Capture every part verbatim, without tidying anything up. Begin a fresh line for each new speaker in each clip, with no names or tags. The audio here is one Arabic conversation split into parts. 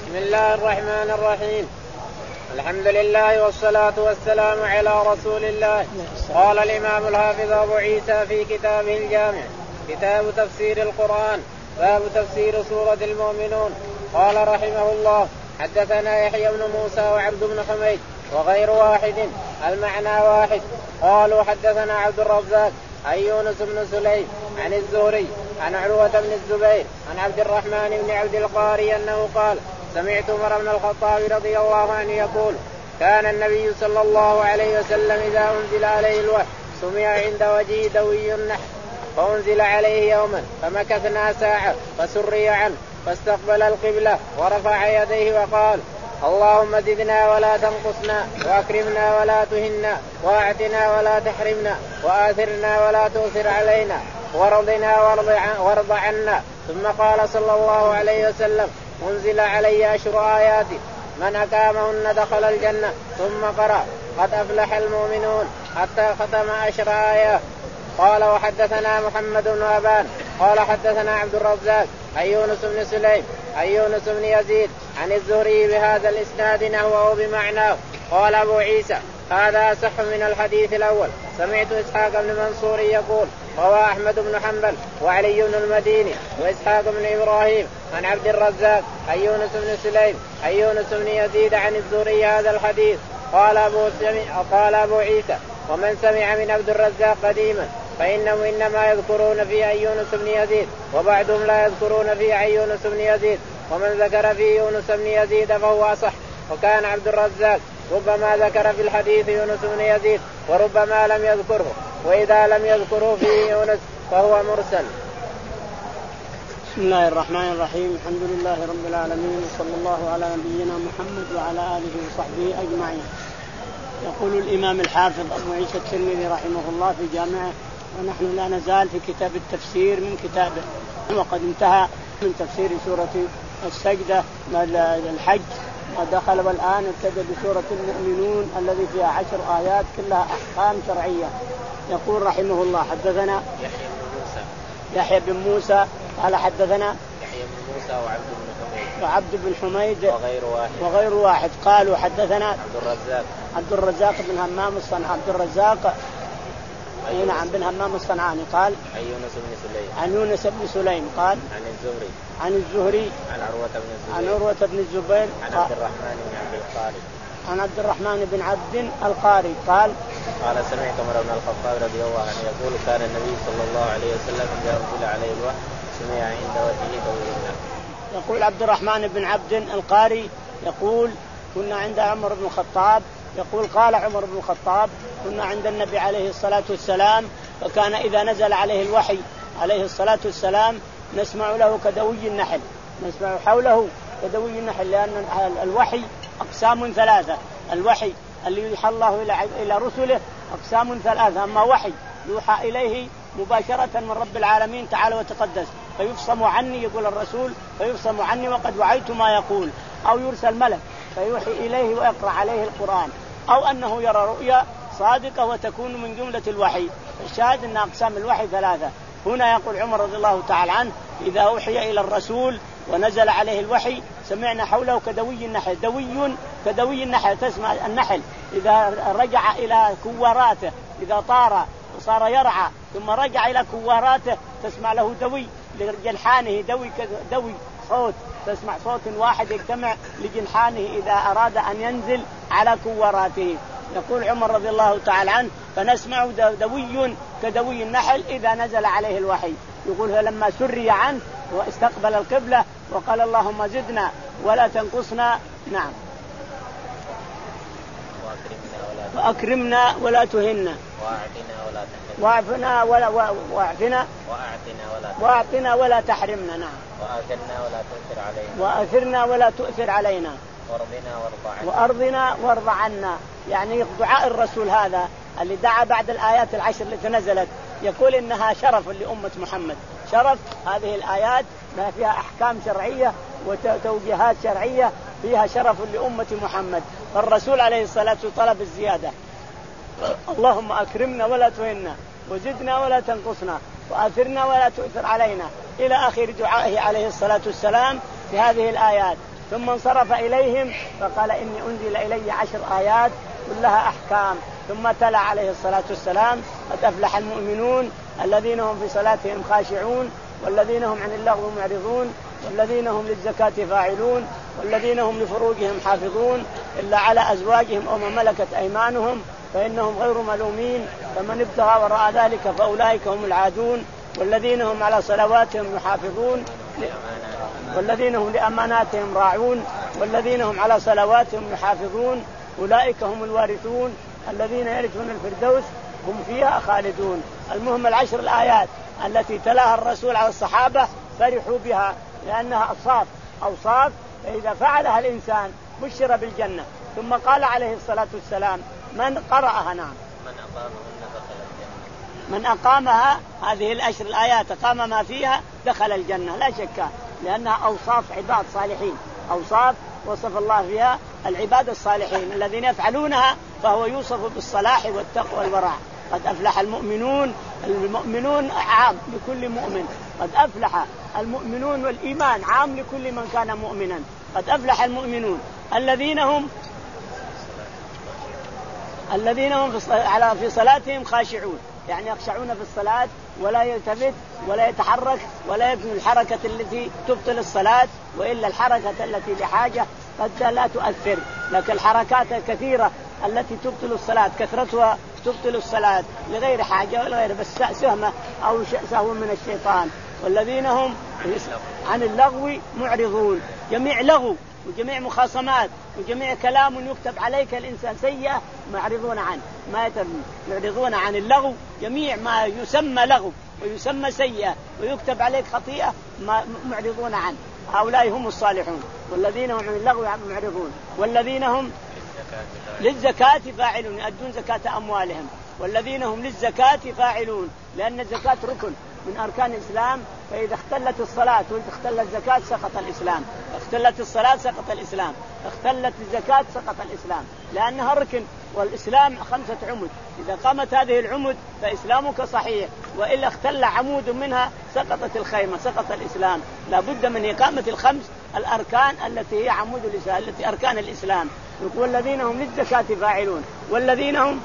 بسم الله الرحمن الرحيم. الحمد لله والصلاة والسلام على رسول الله. قال الإمام الحافظ أبو عيسى في كتابه الجامع كتاب تفسير القرآن باب تفسير سورة المؤمنون. قال رحمه الله حدثنا يحيى بن موسى وعبد بن حميد وغير واحد المعنى واحد. قالوا حدثنا عبد الرزاق عن يونس بن سليم عن الزهري عن عروة بن الزبير عن عبد الرحمن بن عبد القاري أنه قال سمعت عمر بن الخطاب رضي الله عنه يقول كان النبي صلى الله عليه وسلم إذا أنزل عليه الوحي سمع عند وجهه دوي النحل فأنزل عليه يوما فمكثنا ساعة فسري عنه فاستقبل القبلة ورفع يديه وقال اللهم زدنا ولا تنقصنا وأكرمنا ولا تهنا وأعتنا ولا تحرمنا وآثرنا ولا تؤثر علينا ورضنا وارض عنا. ثم قال صلى الله عليه وسلم أنزل علي أشر آيات من أقامهن دخل الجنة. ثم قرأ قد أفلح المؤمنون حتى ختم أشر آيات. قال وحدثنا محمد بن أبان قال حدثنا عبد الرزاق عن يونس بن سليم عن يونس بن يزيد عن الزهري بهذا الإسناد نحوه بمعناه. قال أبو عيسى هذا أصح من الحديث الأول. سمعت إسحاق بن منصور يقول روى أحمد بن حنبل وعلي بن المديني وإسحاق بن إبراهيم عن عبد الرزاق عن يونس بن سليم عن يونس بن يزيد عن الزهري هذا الحديث. قال أبو, قال أبو عيسى ومن سمع من عبد الرزاق قديما فإنهم إنما يذكرون في عن يونس بن يزيد وبعضهم لا يذكرون في عن يونس بن يزيد ومن ذكر في يونس بن يزيد فهو أصح. وكان عبد الرزاق ربما ذكر في الحديث يونس بن يزيد وربما لم يذكره وإذا لم يذكره في يونس فهو مرسل.
بسم الله الرحمن الرحيم. الحمد لله رب العالمين وصلى الله على نبينا محمد وعلى آله وصحبه أجمعين. يقول الإمام الحافظ أبو عيسى الترمذي رحمه الله في جامعه ونحن لا نزال في كتاب التفسير من كتابه وقد انتهى من تفسير سورة السجدة الحج ودخل والآن ابتدى بسورة المؤمنون الذي فيها عشر آيات كلها أحكام شرعية. يقول رحمه الله حدثنا
يحيى بن موسى
يحيى بن موسى قال حدثنا
يحيى بن موسى وعبد بن حميد
وعبد بن حميد
وغير واحد
وغير واحد قالوا حدثنا
عبد الرزاق
عبد الرزاق بن همام الصنعاني عبد الرزاق أي نعم بن همام الصنعاني قال
عن يونس بن سليم
عن يونس بن سليم قال
عن الزهري
عن الزهري
عن عروة بن الزبير
عن عروة بن الزبير
عن عبد الرحمن بن عبد القاري
عن عبد الرحمن بن عبد القاري قال
قال سمعت عمر بن الخطاب رضي الله عنه يقول كان النبي صلى الله عليه وسلم إذا أنزل عليه الوحي سمع عند وجهه دوي النحل.
يقول عبد الرحمن بن عبد القاري يقول كنا عند عمر بن الخطاب يقول قال عمر بن الخطاب كنا عند النبي عليه الصلاة والسلام فكان إذا نزل عليه الوحي عليه الصلاة والسلام نسمع له كدوي النحل نسمع حوله كدوي النحل لأن الوحي أقسام ثلاثة. الوحي اللي يوحى الله إلى رسله أقسام ثلاثة. أما وحي يوحى إليه مباشرة من رب العالمين تعالى وتقدس فيفصم عني يقول الرسول فيفصم عني وقد وعيت ما يقول أو يرسل ملك فيوحي إليه ويقرأ عليه القرآن أو أنه يرى رؤيا صادقة وتكون من جملة الوحي. الشاهد أن أقسام الوحي ثلاثة. هنا يقول عمر رضي الله تعالى عنه إذا أوحي إلى الرسول ونزل عليه الوحي سمعنا حوله كدوي النحل. دوي كدوي النحل تسمع النحل إذا رجع إلى كواراته إذا طار وصار يرعى ثم رجع إلى كواراته تسمع له دوي لجنحانه دوي دوي صوت تسمع صوت واحد يجتمع لجنحانه إذا أراد أن ينزل على كواراته. يقول عمر رضي الله تعالى عنه فنسمع دوي كدوي النحل إذا نزل عليه الوحي. يقول فلما سري عنه واستقبل القبلة وقال اللهم زدنا ولا تنقصنا نعم وأكرمنا ولا تهنا
وأعطنا ولا
وأعفنا ولا وأعفنا وأعطنا ولا تحرمنا نعم
وآثرنا ولا تؤثر علينا
وآثرنا ولا تؤثر علينا
وأرضنا وارض عنا
وأرضنا وارض عنا. يعني دعاء الرسول هذا اللي دعا بعد الآيات العشر التي نزلت يقول إنها شرف لأمة محمد. شرف هذه الآيات ما فيها أحكام شرعية وتوجيهات شرعية فيها شرف لأمة محمد. فالرسول عليه الصلاة والسلام طلب الزيادة اللهم أكرمنا ولا تهنا وزدنا ولا تنقصنا وآثرنا ولا تؤثر علينا إلى آخر دعائه عليه الصلاة والسلام في هذه الآيات. ثم انصرف إليهم فقال إني أنزل إلي عشر آيات كلها أحكام. ثم تلا عليه الصلاة والسلام قد أفلح المؤمنون الذين هم في صلاتهم خاشعون والذين هم عن اللغو معرضون والذين هم للزكاة فاعلون والذين هم لفروجهم حافظون إلا على أزواجهم أو ما ملكت أيمانهم فإنهم غير ملومين فمن ابتغى وراء ذلك فأولئك هم العادون والذين هم على صلواتهم يحافظون والذين هم لأماناتهم راعون والذين هم على صلواتهم يحافظون أولئك هم الوارثون الذين يرثون الفردوس هم فيها خالدون. المهم العشر الآيات التي تلاها الرسول على الصحابة فرحوا بها لأنها أوصاف أوصاف فإذا فعلها الإنسان بشر بالجنة. ثم قال عليه الصلاة والسلام من قرأها نعم من أقامها هذه العشر الآيات أقام ما فيها دخل الجنة لا شك لأنها أوصاف عباد صالحين أوصاف وصف الله فيها العباد الصالحين الذين يفعلونها فهو يوصف بالصلاح والتقوى والورع. قد أفلح المؤمنون المؤمنون عام لكل مؤمن قد أفلح المؤمنون والإيمان عام لكل من كان مؤمنا. قد أفلح المؤمنون الذين هم الذين هم على في صلاتهم خاشعون يعني يخشعون في الصلاة ولا يلتفت ولا يتحرك ولا يبني الحركة التي تبطل الصلاة وإلا الحركة التي لحاجة قد لا تؤثر لكن الحركات الكثيرة التي تبطل الصلاة كثرتها تبطل الصلاة لغير حاجة ولا غير بس سهمة أو سهو من الشيطان. والذين هم عن اللغو معرضون جميع لغو وجميع مخاصمات وجميع كلام يكتب عليك الإنسان سيئة معرضون عنه ما يعرضون عن اللغو جميع ما يسمى لغو ويسمى سيئة ويكتب عليك خطيئة معرضون عنه هؤلاء هم الصالحون. والذين هم عن اللغو معرضون والذين هم للزكاة فاعلون يؤدون زكاة أموالهم والذين هم للزكاة فاعلون لأن الزكاة ركن من أركان الإسلام فإذا اختلت الصلاة واختلت الزكاة سقط الإسلام اختلت الصلاة سقط الإسلام اختلت الزكاة سقط الإسلام لأنها ركن والإسلام خمسة عمود إذا قامت هذه العمود فإسلامك صحيح وإلا اختل عمود منها سقطت الخيمة سقط الإسلام. لا بد من إقامة الخمس الأركان التي هي عمود الإسلام التي أركان الإسلام. والذين هم للزكاة فاعلون والذين هم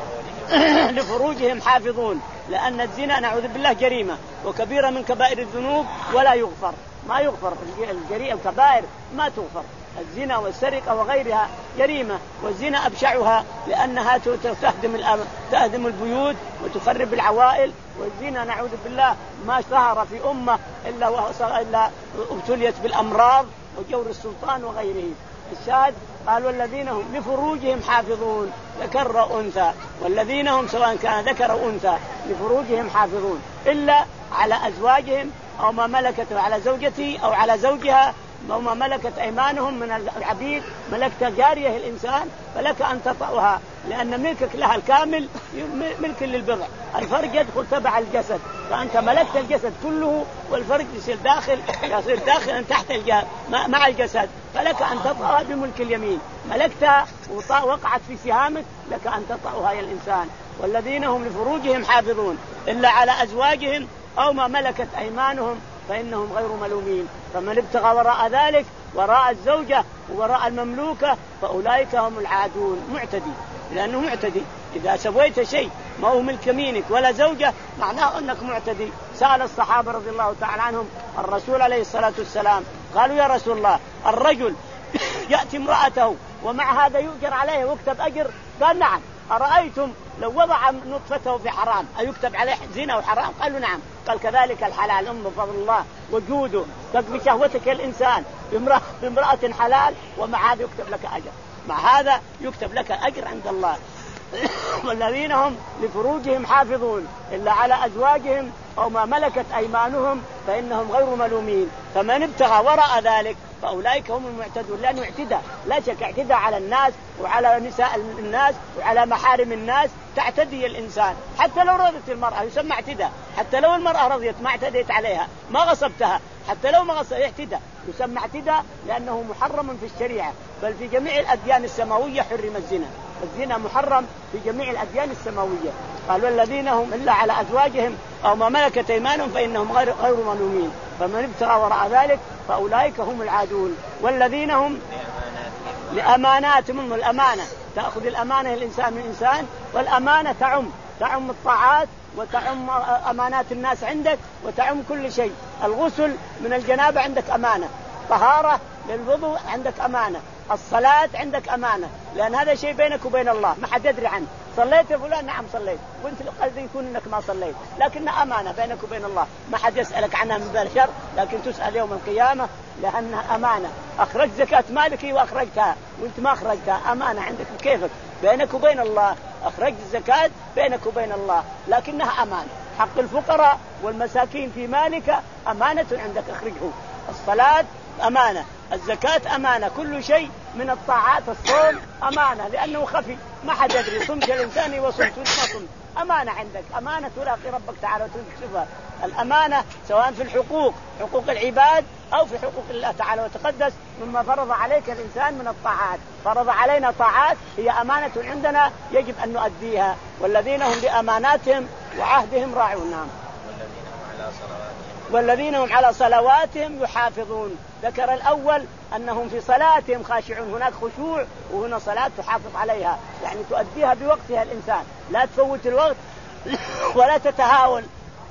لفروجهم حافظون لأن الزنا نعوذ بالله جريمة وكبيرة من كبائر الذنوب ولا يغفر ما يغفر الجريمة الكبائر ما تغفر الزنا والسرقة وغيرها جريمة والزنا أبشعها لأنها تهدم تهدم البيوت وتخرب العوائل والزنا نعوذ بالله ما ظهر في أمة إلا إلا ابتليت بالأمراض وجور السلطان وغيره. الشاهد قال والذين هم لفروجهم حافظون ذكر أو أنثى والذين هم سواء كان ذكر أو أنثى لفروجهم حافظون إلا على أزواجهم أو ما ملكت على زوجته أو على زوجها أو ما ملكت أيمانهم من العبيد ملكت جارية الإنسان فلك أن تطأها لأن ملكك لها الكامل ملك للبضع. الفرج يدخل تبع الجسد فأنت ملكت الجسد كله والفرج يصير داخل يصير داخلا تحت الجسد مع الجسد فلك أن تطأها بملك اليمين ملكتها ووقعت في سهامك لك أن تطأها يا الإنسان. والذين هم لفروجهم حافظون إلا على أزواجهم أو ما ملكت أيمانهم فإنهم غير ملومين. فمن ابتغى وراء ذلك وراء الزوجة وراء المملوكة فأولئك هم العادون معتدي لأنه معتدي إذا سويت شيء ما هو ملك يمينك ولا زوجة معناه أنك معتدي. سأل الصحابة رضي الله تعالى عنهم الرسول عليه الصلاة والسلام قالوا يا رسول الله الرجل يأتي امرأته ومع هذا يؤجر عليه ويكتب أجر قال نعم أرأيتم لو وضع نطفته في حرام أيكتب عليه زنا وحرام قالوا نعم. قال كذلك الحلال أم فضل الله وجوده تقضي شهوتك الإنسان بامرأة حلال ومع هذا يكتب لك أجر مع هذا يكتب لك أجر عند الله. والذين هم لفروجهم حافظون إلا على أزواجهم أو ما ملكت أيمانهم فإنهم غير ملومين. فمن ابتغى وراء ذلك فأولئك هم المعتدون لأنه اعتدى لا شك اعتدى على الناس وعلى نساء الناس وعلى محارم الناس تعتدي الإنسان حتى لو رضت المرأة يسمى اعتدى حتى لو المرأة رضيت ما اعتديت عليها ما غصبتها حتى لو ما غصب اعتدى يسمى اعتدى لأنه محرم في الشريعة بل في جميع الأديان السماوية حرم الزنا الزنا محرم في جميع الأديان السماوية. قال والذين هم إلا على أزواجهم أو ما ملكت أيمانهم فإنهم غير غير ملومين. فمن ابتغى وراء ذلك فأولئك هم العادون. والذين هم لأماناتهم، الأمانة تأخذ الأمانة الإنسان من إنسان، والأمانة تعم تعم الطاعات وتعم أمانات الناس عندك وتعم كل شيء. الغسل من الجنابة عندك أمانة، طهارة للوضوء عندك أمانة، الصلاة عندك أمانة، لأن هذا شيء بينك وبين الله ما حد يدري عنه. صليت يا فلان؟ نعم صليت، وانت قد يكون انك ما صليت، لكنها أمانة بينك وبين الله ما حد يسألك عنها من بشر، لكن تسأل يوم القيامة لأنها أمانة. أخرجت زكاة مالك وأخرجتها وانت ما أخرجتها، أمانة عندك كيفك بينك وبين الله. أخرجت الزكاة بينك وبين الله لكنها أمانة. حق الفقراء والمساكين في مالك أمانة عندك، أخرجه. الصلاة أمانة، الزكاة أمانة، كل شيء من الطاعات، الصوم أمانة لأنه خفي ما حد يدري. صمت الإنسان وصمت وما صمت، أمانة عندك، أمانة تلاقي ربك تعالى وتكشفها. الأمانة سواء في الحقوق، حقوق العباد أو في حقوق الله تعالى وتقدس، مما فرض عليك الإنسان من الطاعات. فرض علينا طاعات هي أمانة عندنا يجب أن نؤديها. والذين هم لأماناتهم وعهدهم راعون. نعم. والذين هم على صلواتهم يحافظون. ذكر الأول أنهم في صلاتهم خاشعون، هناك خشوع وهنا صلاة تحافظ عليها، يعني تؤديها بوقتها الإنسان، لا تفوت الوقت ولا تتهاون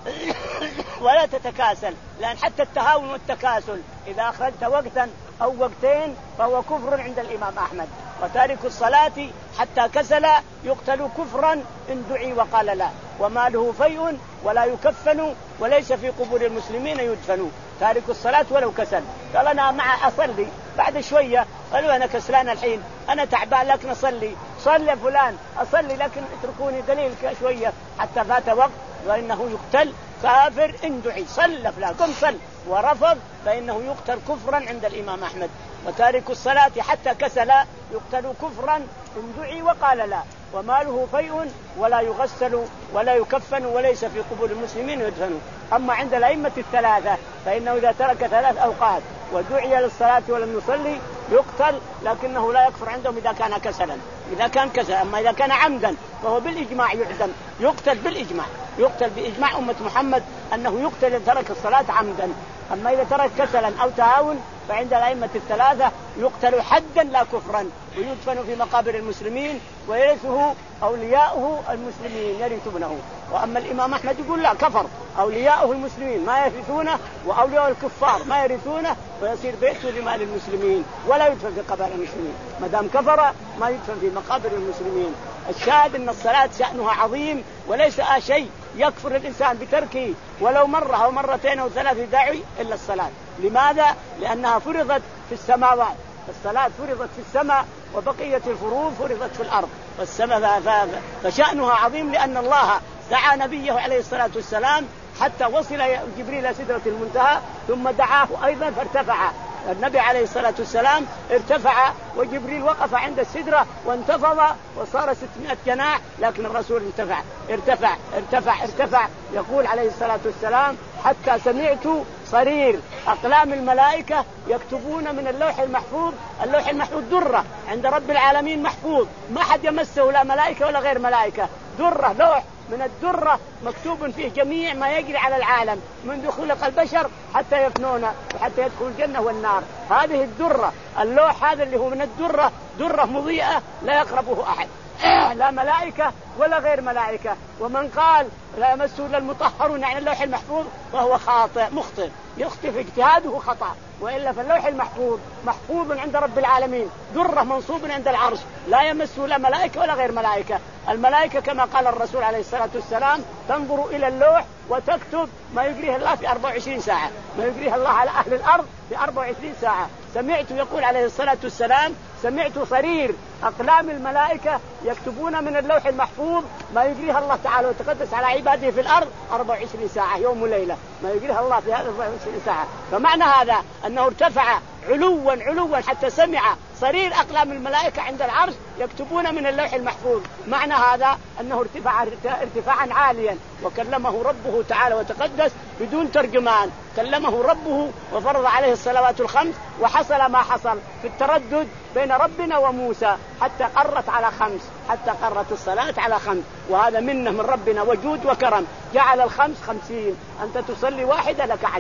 ولا تتكاسل، لأن حتى التهاون والتكاسل إذا أخرجت وقتا أو وقتين فهو كفر عند الإمام أحمد. وتارك الصلاة حتى كسل يقتل كفرا إن دعي وقال لا، وماله فيء ولا يكفن وليس في قبور المسلمين يدفن. تارك الصلاة ولو كسل، قال أنا مع أصلي بعد شوية، قالوا أنا كسلان الحين، أنا تعبان لكن أصلي. صلي يا فلان، أصلي لكن اتركوني دليل شوية حتى فات وقت، وإنه يقتل كافر إن دعي. صل فلان، قم صل، ورفض فإنه يقتل كفرا عند الإمام أحمد. وتارك الصلاة حتى كسل يقتل كفرا إن دعي وقال لا، وماله فيء ولا يغسل ولا يكفن وليس في قبور المسلمين يدفن. أما عند الأئمة الثلاثة فإنه إذا ترك ثلاث أوقات ودعي للصلاة ولم يصلي يقتل، لكنه لا يكفر عندهم إذا كان كسلا، إذا كان كسل. أما إذا كان عمدا فهو بالإجماع يعدم، يقتل بالإجماع، يقتل بإجماع أمة محمد أنه يقتل إذا ترك الصلاة عمدا. أما إذا ترك كسلا أو تهاون فعند الأئمة الثلاثة يقتل حدا لا كفرا، ويدفن في مقابر المسلمين ويرثه أولياؤه المسلمين يرثونه. وأما الإمام أحمد يقول لا، كفر، أولياؤه المسلمين ما يرثونه وأولياء الكفار ما يرثونه، ويصير بيته لمال المسلمين ولا يدفن في قبر المسلمين. ما دام كفر ما يدفن في مقابر المسلمين. الشاهد أن الصلاة شأنها عظيم، وليس شيء يكفر الإنسان بتركه ولو مرة أو مرتين أو ثلاث داعي إلا الصلاة. لماذا؟ لأنها فرضت في السماوات، الصلاة فرضت في السماء وبقية الفروض فرضت في الأرض والسماء، فشأنها عظيم، لأن الله دعا نبيه عليه الصلاة والسلام حتى وصل جبريل إلى سدرة المنتهى، ثم دعاه أيضا فارتفع. النبي عليه الصلاة والسلام ارتفع وجبريل وقف عند السدرة وانتفض وصار ستمائة جناح، لكن الرسول ارتفع ارتفع ارتفع ارتفع. يقول عليه الصلاة والسلام حتى سمعت صرير أقلام الملائكة يكتبون من اللوح المحفوظ. اللوح المحفوظ درة عند رب العالمين محفوظ، ما حد يمسه لا ملائكة ولا غير ملائكة، درة، لوح من الدرة مكتوب فيه جميع ما يجري على العالم منذ خلق البشر حتى يفنون وحتى يدخل الجنة والنار. هذه الدرة، اللوح هذا اللي هو من الدرة، درة مضيئة لا يقربه أحد، لا ملائكة ولا غير ملائكة. ومن قال لا يمسه إلا المطهرون يعني اللوح المحفوظ فهو خاطئ مخطئ، يخطئ في اجتهاده خطأ. وإلا فاللوح المحفوظ محفوظ عند رب العالمين، درة منصوب عند العرش، لا يمسه لا ملائكة ولا غير ملائكة. الملائكة كما قال الرسول عليه الصلاة والسلام تنظر إلى اللوح وتكتب ما يجريه الله في أربع وعشرين ساعة، ما يجريه الله على أهل الأرض في أربع وعشرين ساعة. سمعت يقول عليه الصلاة والسلام سمعت صرير أقلام الملائكة يكتبون من اللوح المحفوظ ما يجريه الله تعالى وتقدس على عباده في الأرض أربع وعشرين ساعة يوم وليلة، ما يجريه الله في هذا أربع وعشرين ساعة. فمعنى هذا أنه ارتفع علوا علوا حتى سمع صرير أقلام الملائكة عند العرش يكتبون من اللوح المحفوظ. معنى هذا أنه ارتفع ارتفاعا عاليا، وكلمه ربه تعالى وتقدس بدون ترجمان، كلمه ربه وفرض عليه الصلوات الخمس، وحصل ما حصل في التردد بين ربنا وموسى حتى قرت على خمس، حتى قرت الصلاة على خمس. وهذا منه من ربنا وجود وكرم، جعل الخمس خمسين، أنت تصلي واحدة لك عشر،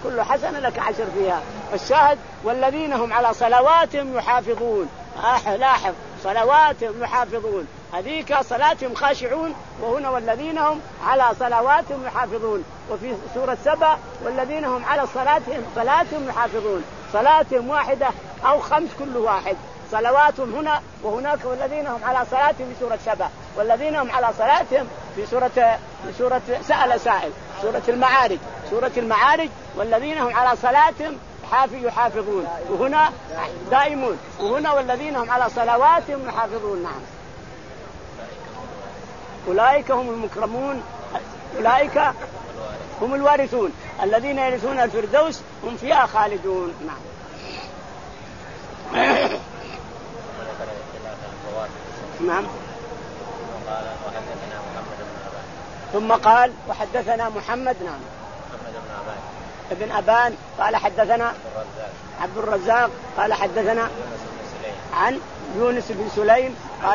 كل حسنة لك عشر فيها. الشاهد والذين هم على صلواتهم يحافظون. آه لاحظ صلواتهم يحافظون، هذيك صلاتهم خاشعون، وهنا والذين هم على صلواتهم يحافظون. وفي سورة سبأ والذين هم على صلاتهم صلاتهم يحافظون، صلاتهم واحدة أو خمس كل واحد، صلواتهم هنا وهناك. والذين هم على صلاتهم في سورة سبأ، والذين هم على صلاتهم في سورة في سورة سأل سائل، سورة المعارج، سورة المعارج والذين هم على صلاتهم يحافظون، وهنا دائمون، وهنا والذين هم على صلواتهم يحافظون. نعم أولئك هم المكرمون، أولئك هم الوارثون الذين يرثون الفردوس هم فيها خالدون. نعم. نعم. ثم قال وحدثنا محمد نعم ابن أبان قال حدثنا عبد الرزاق قال حدثنا عن يونس بن سليم قال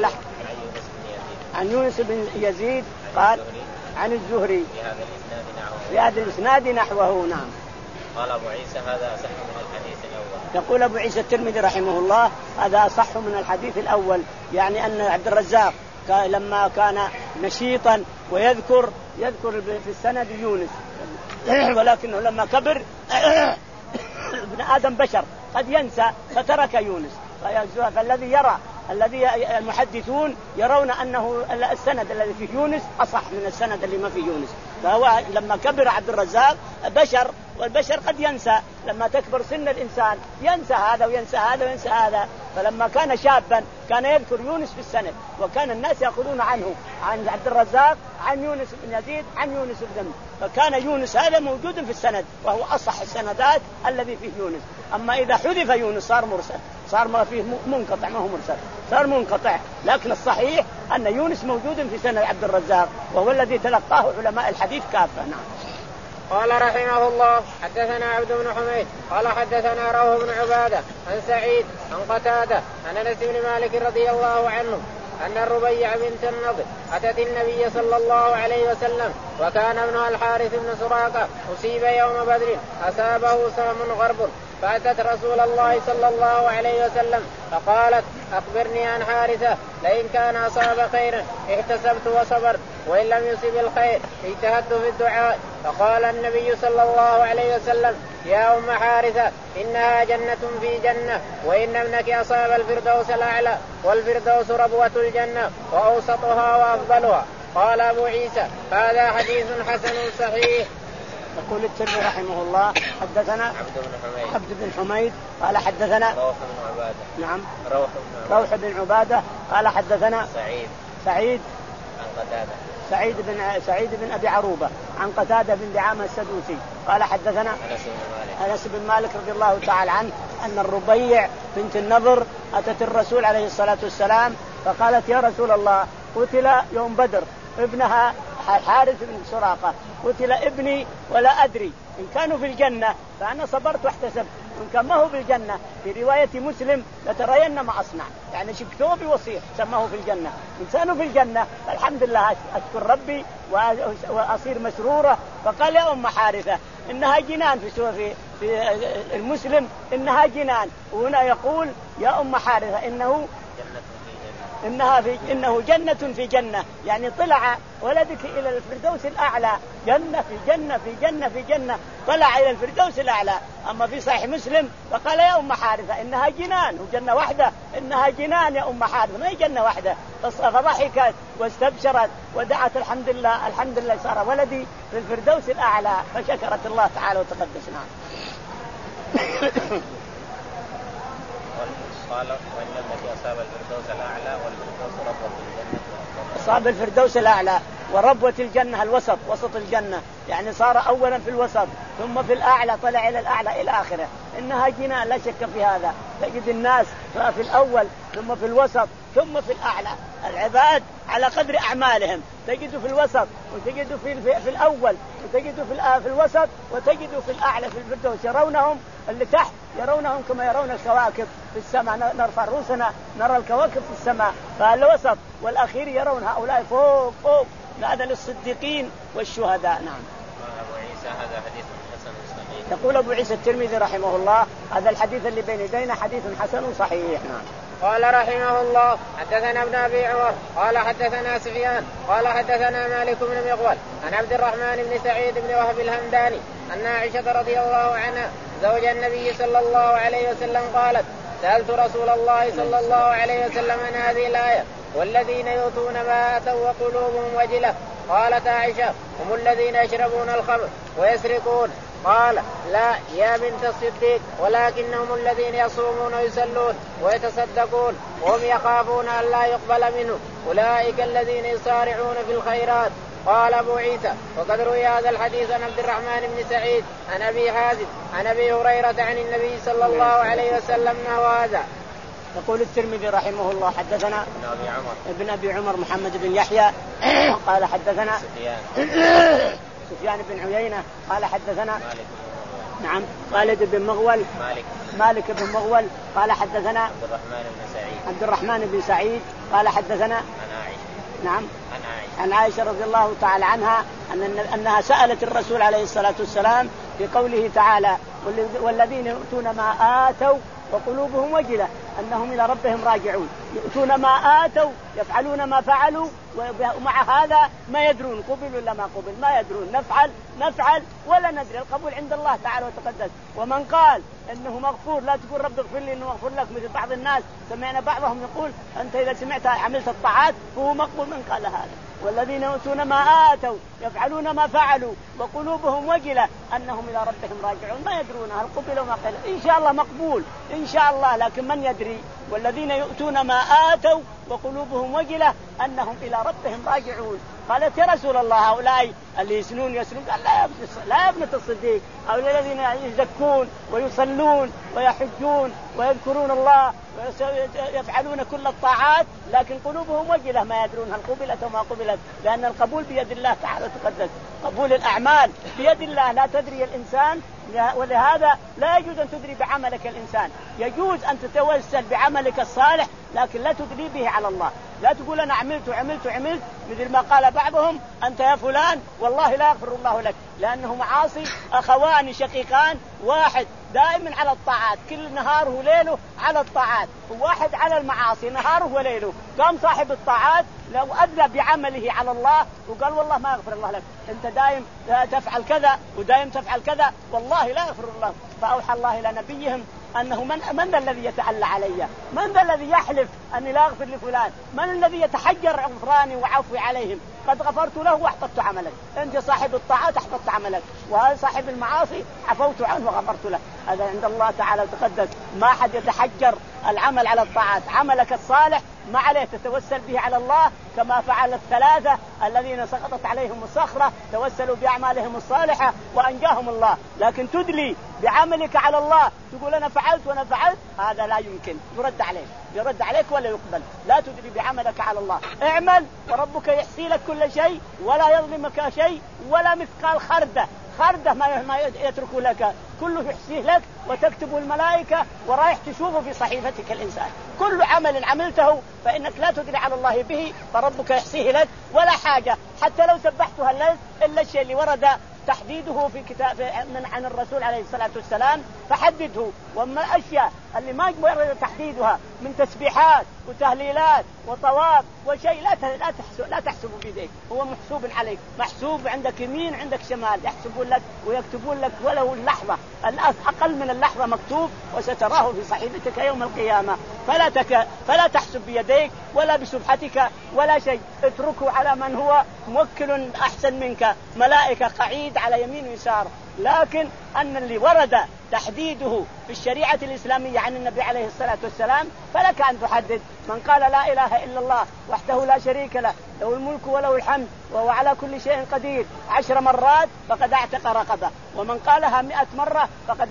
عن يونس بن يزيد قال عن الزهري في هذا الإسناد نحوه. نعم.
قال أبو عيسى هذا أصح من الحديث الأول.
يقول أبو عيسى الترمذي رحمه الله هذا أصح من الحديث الأول، يعني أن عبد الرزاق لما كان نشيطا ويذكر يذكر في السند يونس، ولكنه لما كبر ابن آدم بشر قد ينسى فترك يونس. فالذي يرى الذي المحدثون يرون أنه السند الذي فيه يونس أصح من السند اللي ما فيه يونس. فهو لما كبر عبد الرزاق بشر، والبشر قد ينسى، لما تكبر سن الإنسان ينسى هذا وينسى هذا وينسى هذا. فلما كان شابا كان يذكر يونس في السند، وكان الناس يأخذون عنه عن عبد الرزاق عن يونس بن يزيد عن يونس بن، فكان يونس هذا موجود في السند وهو أصح السندات الذي فيه يونس. أما إذا حذف يونس صار مرسل، صار ما فيه منقطع ما هو مرسل، صار منقطع. لكن الصحيح أن يونس موجود في سند عبد الرزاق وهو الذي تلقاه علماء الحديث كافة. نعم.
قال رحمه الله حدثنا عبد بن حميد قال حدثنا روح بن عبادة عن سعيد عن قتادة عن أنس بن مالك رضي الله عنه أن الربيع بنت النضر أتت النبي صلى الله عليه وسلم وكان ابنها الحارث بن سراقة أصيب يوم بدر أصابه سهم غرب، فأتت رسول الله صلى الله عليه وسلم فقالت أخبرني عن حارثة، لئن كان أصاب خيرا احتسبت وصبرت، وإن لم يصب الخير اجتهدت في الدعاء. فقال النبي صلى الله عليه وسلم يا أم حارثة إنها جنة في جنة، وإن ابنك أصاب الفردوس الأعلى، والفردوس ربوة الجنة وأوسطها وأفضلها. قال أبو عيسى هذا حديث حسن صحيح.
يقول الترمذي رحمه الله حدثنا
عبد بن حميد
عبد بن حميد قال حدثنا
روح بن عبادة
نعم
روح بن عبادة,
روح بن عبادة قال حدثنا
سعيد
سعيد
عن قتادة
سعيد بن سعيد بن أبي عروبة عن قتادة بن دعامة السدوسي قال حدثنا
أنس بن مالك
أنس بن مالك رضي الله تعالى عنه أن الربيع بنت النضر أتت الرسول عليه الصلاة والسلام فقالت يا رسول الله قتل يوم بدر ابنها الحارث بن سراقة، قتل ابني ولا أدري إن كانوا في الجنة فأنا صبرت واحتسبت، وإن كان ما هو في الجنة في رواية مسلم لترين ما أصنع، يعني شكتوه بوصيح سماه في الجنة، إن كانوا في الجنة فالحمد لله أشكر ربي وأصير مسرورة. فقال يا أم حارثة إنها جنان في في في المسلم إنها جنان، وهنا يقول يا أم حارثة إنه إنها في إنه جنة في جنة، يعني طلع ولدك إلى الفردوس الأعلى، جنة في جنة في جنة في جنة، طلع إلى الفردوس الأعلى. أما في صحيح مسلم فقال يا أم حارثة إنها جنان، وجنة واحدة إنها جنان يا أم حارثة ما هي جنة واحدة. فضحكت واستبشرت ودعت الحمد لله الحمد لله صار ولدي في الفردوس الأعلى، فشكرت الله تعالى وتقدس. نعم.
قال وإن ابنك أصاب الفردوس الأعلى والفردوس ربوة الجنة.
أصاب الفردوس الأعلى وربوة الجنة الوسط، وسط الجنة، يعني صار أولا في الوسط ثم في الأعلى، طلع إلى الأعلى إلى آخره. إنها جنان لا شك في هذا. تجد الناس في الأول ثم في الوسط ثم في الأعلى، العباد على قدر أعمالهم، تجد في الوسط وتجد في في الأول وتجد في في الوسط وتجد في الأعلى في الفردوس. يرونهم اللي تحت يرونهم كما يرون الكواكب في السماء، نرفع رؤوسنا نرى الكواكب في السماء، فالوسط والأخير يرون هؤلاء فوق فوق. هذا للصديقين والشهداء. نعم.
أبو عيسى هذا حديث حسن صحيح.
يقول أبو عيسى الترمذي رحمه الله هذا الحديث اللي بين يدينا حديث حسن صحيح. نعم.
قال رحمه الله حدثنا ابن أبي عمر قال حدثنا سفيان قال حدثنا مالك بن مغول عن عبد الرحمن بن سعيد بن وهب الهمداني أن عائشة رضي الله عنها زوج النبي صلى الله عليه وسلم قالت سألت رسول الله صلى الله عليه وسلم عن هذه الآية والذين يؤتون ما آتوا وقلوبهم وجلة. قالت عائشة هم الذين يشربون الخمر ويسرقون. قال لا يا بنت الصديق ولكنهم الذين يصومون ويصلون ويتصدقون وهم يخافون أن لا يقبل منهم أولئك الذين يسارعون في الخيرات. قال أبو عيسى وقد روي هذا الحديث عن عبد الرحمن بن سعيد عن أبي حازم عن أبي هريرة عن النبي صلى الله عليه وسلم نحو هذا.
يقول الترمذي رحمه الله حدثنا
ابن أبي عمر
ابن أبي عمر محمد بن يحيى قال حدثنا
سفيان
سفيان بن عيينة قال حدثنا
مالك
نعم خالد بن مغول
مالك
مالك بن مغول قال حدثنا
عبد الرحمن بن سعيد
عبد الرحمن بن سعيد قال حدثنا
عن عائشة
نعم
عن عائشة
عن عائشة رضي الله تعالى عنها أن أنها سألت الرسول عليه الصلاة والسلام بقوله تعالى والذين يؤتون ما آتوا وقلوبهم وجلة أنهم إلى ربهم راجعون. يؤتون ما آتوا يفعلون ما فعلوا ومع هذا ما يدرون قبل ولا ما قبل ما يدرون نفعل نفعل ولا ندري. القبول عند الله تعالى وتقدس. ومن قال إنه مغفور لا تقول رب اغفر لي إنه مغفور لك مثل بعض الناس سمعنا بعضهم يقول أنت إذا سمعت عملت الطاعات فهو مقبول. من قال هذا والذين يؤتون ما آتوا يفعلون ما فعلوا وقلوبهم وجلة أنهم إلى ربهم راجعون ما يدرون هل قبل وما قبل. إن شاء الله مقبول إن شاء الله لكن من يدري. والذين يؤتون ما آتوا وقلوبهم وجلة أنهم إلى ربهم راجعون. قالت يا رسول الله هؤلاء اللي يسنون يسنون قال لا لا يا ابنة الصديق هؤلاء الذين يزكون ويصلون ويحجون ويذكرون الله ويفعلون كل الطاعات لكن قلوبهم وجلة ما يدرون هل قبلت وما قبلت لأن القبول بيد الله تعالى وتقدس. قبول الأعمال بيد الله لا تدري الإنسان. ولهذا لا يجوز أن تدري بعملك الإنسان. يجوز أن تتوسل بعملك الصالح لكن لا تدري به على الله. لا تقول أنا عملت وعملت وعملت مثل ما قال بعضهم أنت يا فلان والله لا يغفر الله لك لأنه معاصي أخوان شقيقان واحد دائما على الطاعات كل نهاره وليله على الطاعات وواحد على المعاصي نهاره وليله. قام صاحب الطاعات لو أدلى بعمله على الله وقال والله ما يغفر الله لك أنت دائم تفعل كذا ودائم تفعل كذا والله لا يغفر الله. فأوحى الله إلى نبيهم أنه من, من ذا الذي يتألى علي من ذا الذي يحلف أني لا أغفر لفلان من الذي يتحجر غفراني وعفوي عليهم قد غفرت له وأحبطت عملك. أنت صاحب الطاعات أحبطت عملك وهذا صاحب المعاصي عفوت عنه وغفرت له. هذا عند الله تعالى تقدس. ما حد يتحجر العمل على الطاعات. عملك الصالح ما عليه تتوسل به على الله كما فعل الثلاثة الذين سقطت عليهم الصخرة توسلوا بأعمالهم الصالحة وأنجاهم الله. لكن تدلي بعملك على الله تقول أنا فعلت وأنا فعلت هذا لا يمكن يرد عليك يرد عليك ولا يقبل. لا تدلي بعملك على الله. اعمل وربك يحصي لك كل شيء ولا يظلمك شيء ولا مثقال خردة خردة ما يترك لك كله يحصيه لك وتكتب الملائكة ورايح تشوفه في صحيفتك الإنسان. كل عمل عملته فإنك لا تدري على الله به فربك يحصيه لك ولا حاجة حتى لو سبحتها الليل إلا الشيء اللي ورد تحديده في كتاب من عن الرسول عليه الصلاة والسلام فحدده. وما الأشياء اللي ما ورد تحديدها من تسبيحات وتهليلات وطواف وشيء لا لا تحسب لا تحسب بيديك هو محسوب عليك محسوب عندك يمين عندك شمال يحسبون لك ويكتبون لك ولو اللحظة أقل من اللحظة مكتوب وستراه في صحيفتك يوم القيامة. فلا تك فلا تحسب بيديك ولا بسبحتك ولا شيء. اتركه على من هو موكل أحسن منك ملائكة قعيد على يمين ويسار. لكن أن اللي ورد تحديده في الشريعة الإسلامية عن النبي عليه الصلاة والسلام فلك أن تحدد. من قال لا إله إلا الله وحده لا شريك له له الملك وله الحمد وهو على كل شيء قدير عشر مرات فقد اعتق رقبة ومن قالها مئة مرة فقد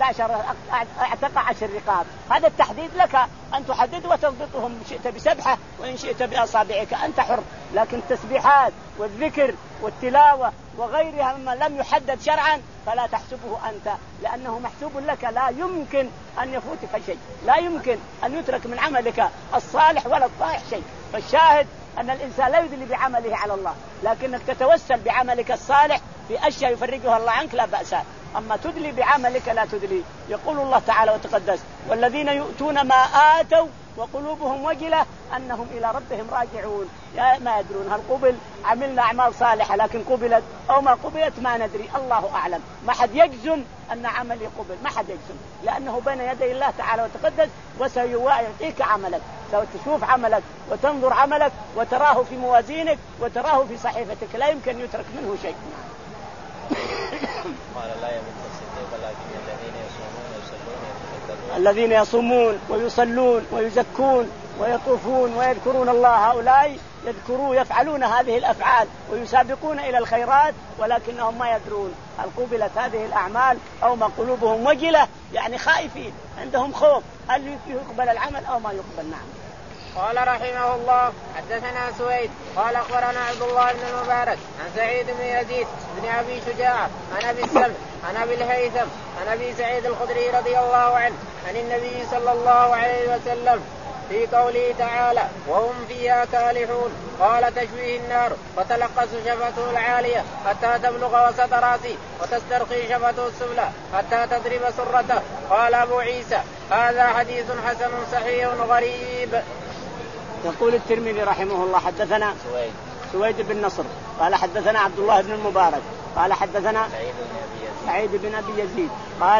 اعتق عشر رقاب. هذا التحديد لك أن تحدد وتضبطهم إن شئت بسبحة وإن شئت بأصابعك أنت حر. لكن التسبيحات والذكر والتلاوة وغيرها مما لم يحدد شرعا فلا تحسبه أنت لأنه محسوب لك. لا يمكن أن يفوتك شيء لا يمكن أن يترك من عملك الصالح ولا الطائع شيء. فالشاهد أن الإنسان لا يدلي بعمله على الله لكنك تتوسل بعملك الصالح في أشياء يفرجها الله عنك لا بأس. أما تدلي بعملك لا تدلي. يقول الله تعالى وتقدس والذين يؤتون ما آتوا وقلوبهم وجلة أنهم إلى ربهم راجعون. يا ما يدرون هل قبل عملنا أعمال صالحة لكن قبلت أو ما قبلت ما ندري، الله أعلم. ما حد يجزم أن عملي قبل، ما حد يجزم، لأنه بين يدي الله تعالى وتقدس وسيعطيك عملك. ستشوف عملك وتنظر عملك وتراه في موازينك وتراه في صحيفتك، لا يمكن يترك منه شيء.
قال لا يموت الصديق ولكن الذين يصومون ويصلون
الذين يصومون ويصلون ويزكون ويطوفون ويذكرون الله، هؤلاء يذكرون يفعلون هذه الأفعال ويسابقون إلى الخيرات ولكنهم ما يدرون هل قبلت هذه الأعمال أو ما قلوبهم وجلة، يعني خائفين عندهم خوف هل يقبل العمل أو ما يقبل. نعم.
قال رحمه الله حدثنا سويد قال أخبرنا عبد الله بن المبارك عن سعيد بن يزيد بن أبي شجاع عن أبي السمح عن أبي الهيثم عن أبي سعيد الخدري رضي الله عنه عن النبي صلى الله عليه وسلم في قوله تعالى وهم فيها كالحون قال تشويه النار فتلقص شفته العالية حتى تبلغ وسط راسه وتسترخي شفته السفلى حتى تضرب سرته. قال أبو عيسى هذا حديث حسن صحيح غريب.
يقول الترمذي رحمه الله حدثنا
سويد
سويد بن نصر قال حدثنا عبد الله بن المبارك قال حدثنا سعيد بن أبي يزيد قال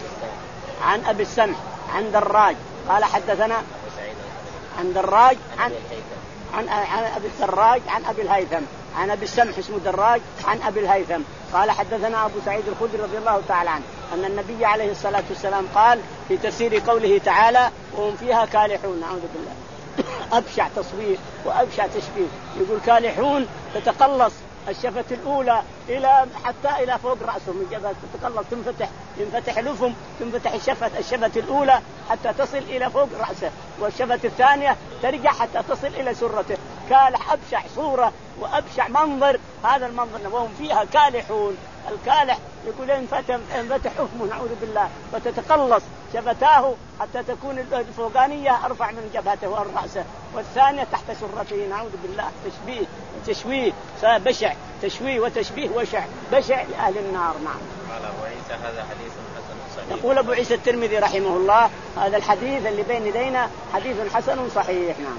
عن أبي السمح عن دراج قال حدثنا عن دراج عن عن عن أبي الدراج عن أبي الهيثم عن أبي السمح اسمه دراج عن أبي الهيثم قال حدثنا أبو سعيد الخدري رضي الله تعالى عنه أن النبي عليه الصلاة والسلام قال في تفسير قوله تعالى وهم فيها كالحون، نعوذ بالله، أبشع تصوير وأبشع تشبيه. يقول كالحون تتقلص الشفة الأولى إلى حتى إلى فوق رأسه من جبهة تتقلص تنفتح ينفتح لفم تنفتح الشفة الشفة الأولى حتى تصل إلى فوق رأسه والشفة الثانية ترجع حتى تصل إلى سرته. كالح أبشع صورة وأبشع منظر هذا المنظر وهم فيها كالحون. الكالح يقول ينفتح ينفتح أفمه نعوذ بالله وتتقلص شفتاه حتى تكون الفوقانية أرفع من جبهته والرأسه والثانية تحت سرته نعوذ بالله. تشبيه تشويه بشع تشويه وتشبيه وشع بشع لأهل النار. نعم.
قال أبو عيسى هذا حديث حسن صحيح.
يقول أبو عيسى الترمذي رحمه الله هذا الحديث اللي بين يدينا حديث حسن صحيح. نعم.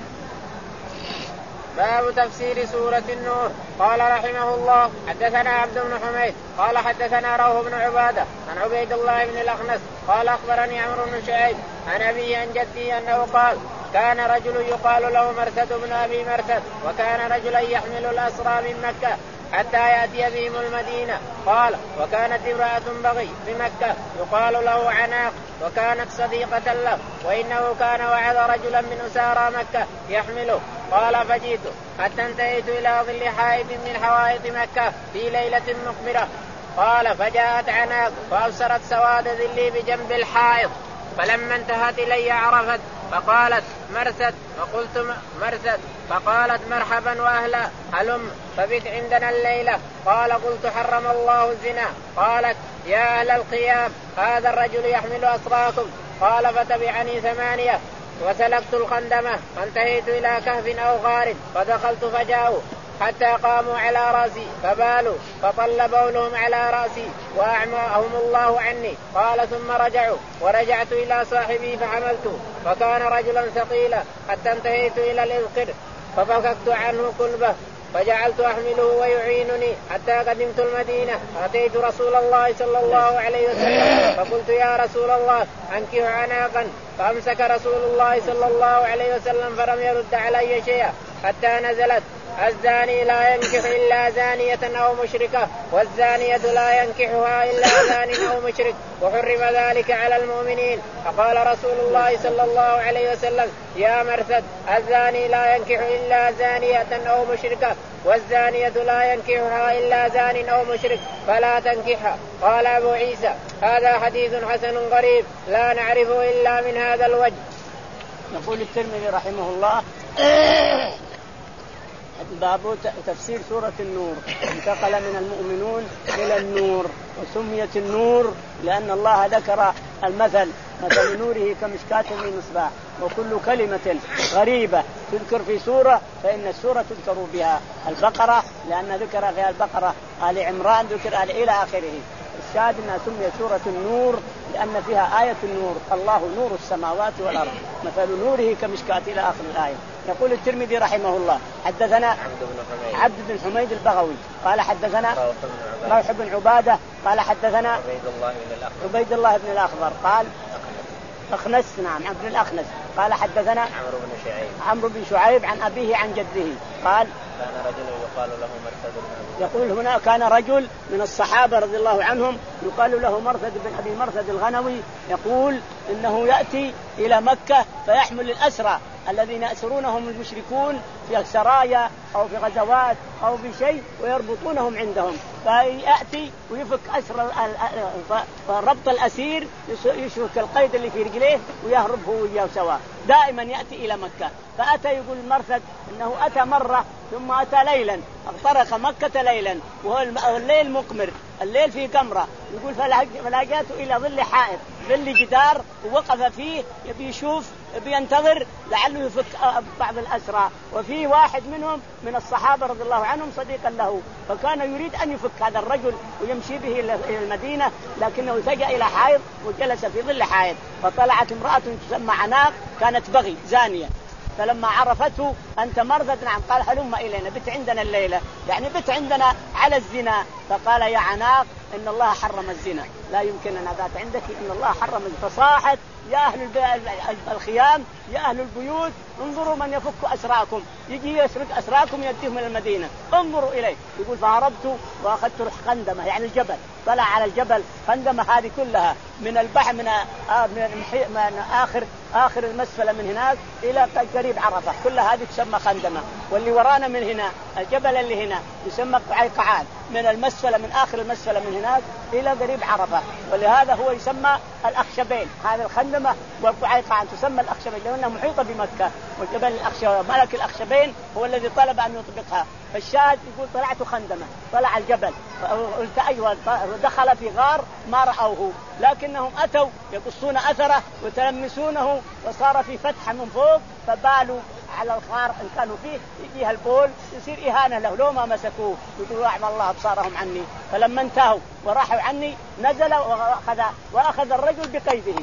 باب تفسير سورة النور. قال رحمه الله حدثنا عبد بن حميد قال حدثنا روح بن عبادة عن عبيد الله بن الأخنس قال أخبرني عمرو بن شعيب عن أبيه عن جدي أنه قال كان رجل يقال له مرثد بن أبي مرثد وكان رجلا يحمل الأسرى من مكة حتى يأتي بهم المدينة. قال وكانت امرأة بغي بمكة يقال له عناق وكانت صديقة له وإنه كان وعد رجلا من أسارى مكة يحمله. قال فجئت حتى انتهيت إلى ظل حائط من حوائط مكة في ليلة مقمرة. قال فجاءت عناق فأبصرت سواد ظلي بجنب الحائط فلما انتهت إلي عرفت فقالت مرثد فقلت مرثد فقالت مرحبا وأهلا هلم فبت عندنا الليلة. قال قلت حرم الله الزنا. قالت يا أهل القيام هذا الرجل يحمل أسراكم. قال فتبعني ثمانية وسلكت الخندمة فانتهيت إلى كهف أو غار فدخلت فجاءوا حتى قاموا على رأسي فبالوا فطل بولهم على رأسي وأعماهم الله عني. قال ثم رجعوا ورجعت إلى صاحبي فحملته فكان رجلا ثقيلا حتى انتهيت إلى الإذقر ففككت عنه كلبه فجعلت أحمله ويعينني حتى قدمت المدينة. أتيت رسول الله صلى الله عليه وسلم فقلت يا رسول الله أنكح عناقا. فأمسك رسول الله صلى الله عليه وسلم فلم يرد علي شيئا حتى نزلت الزاني لا ينكح إلا زانية أو مشركة والزانية لا ينكحها إلا زان أو مشرك وحرم ذلك على المؤمنين. فقال رسول الله صلى الله عليه وسلم يا مرثد الزاني لا ينكح إلا زانية أو مشركة والزانية لا ينكحها إلا زان أو مشرك فلا تنكحها. قال أبو عيسى هذا حديث حسن غريب لا نعرفه إلا من هذا الوجه.
يقول الترمذي رحمه الله باب تفسير سورة النور. انتقل من المؤمنون إلى النور وسميت النور لأن الله ذكر المثل مثل نوره كمشكاة من مصباح وكل كلمة غريبة تذكر في سورة فإن السورة تذكر بها. البقرة لأن ذكر فيها البقرة، آل عمران ذكر آل إلى آخره. الشاهد أنها سميت سورة النور لأن فيها آية النور، الله نور السماوات والأرض مثل نوره كمشكاة إلى آخر الآية. يقول الترمذي رحمه الله حدثنا عبد بن حميد البغوي قال حدثنا روح بن عبادة قال حدثنا عبيد الله بن الأخضر قال أخنس نعم عبد الأخنس قال حدثنا
عمرو بن شعيب
عمرو بن شعيب عن أبيه عن جده قال
كان رجل يقال له مرثد بن
يقول هنا كان رجل من الصحابة رضي الله عنهم يقال له مرثد بن أبي مرثد الغنوي يقول إنه يأتي إلى مكة فيحمل الأسرى الذين يأسرونهم المشركون في سرايا أو في غزوات أو في شيء ويربطونهم عندهم، فيأتي ويفك أسر فربط الأسير يشفك القيد اللي في رجليه ويهرب هو وياه سوا. دائما يأتي إلى مكة. فأتى يقول مرثد إنه أتى مرة ثم أتى ليلا اخترق مكة ليلا وهو الليل مقمر الليل في قمرة يقول فلاقيته إلى ظل حائط ظل جدار ووقف فيه يبي يشوف بينتظر لعله يفك بعض الأسرى، وفي واحد منهم من الصحابة رضي الله عنهم صديقا له فكان يريد أن يفك هذا الرجل ويمشي به إلى المدينة لكنه التجأ إلى حائط وجلس في ظل حائط. فطلعت امرأة تسمى عناق كانت بغي زانية فلما عرفته أنت مرثد نعم قال هلم إلينا بت عندنا الليلة يعني بت عندنا على الزنا. فقال يا عناق إن الله حرم الزنا لا يمكن أن أبات عندك إن الله حرم الزنا. فصاحت يا أهل الخيام يا أهل البيوت انظروا من يفك أسراكم يجي يسرق أسراكم يديهم إلى المدينة انظروا إليه. يقول فهربت وأخذت خندمة يعني الجبل طلع على الجبل خندمة هذه كلها من البحر من, من آخر آخر المسفلة من هناك إلى قريب عرفة كلها هذه تسمى خندمة. واللي ورانا من هنا الجبل اللي هنا يسمى قعيقعان من المسفلة من آخر المسفلة من هناك إلى قريب عرفة ولهذا هو يسمى الأخشبين. هذه الخندمة والقعيقعان تسمى الأخشبين لأنها محيطة بمكة وجبل الأخشبين ملك الأخشبين هو الذي طلب أن يطبقها. فالشاهد يقول طلعت خندمة طلع الجبل قلت أيوة دخل في غار ما رأوه لكنهم أتوا يقصون أثره وتلمسونه وصار في فتحة من فوق فبالوا على الغار إن كانوا فيه يجيها البول يصير إهانة له لو ما مسكوه يقولوا أعمى الله أبصارهم عني. فلما انتهوا وراحوا عني نزل وأخذ, وأخذ الرجل بقيده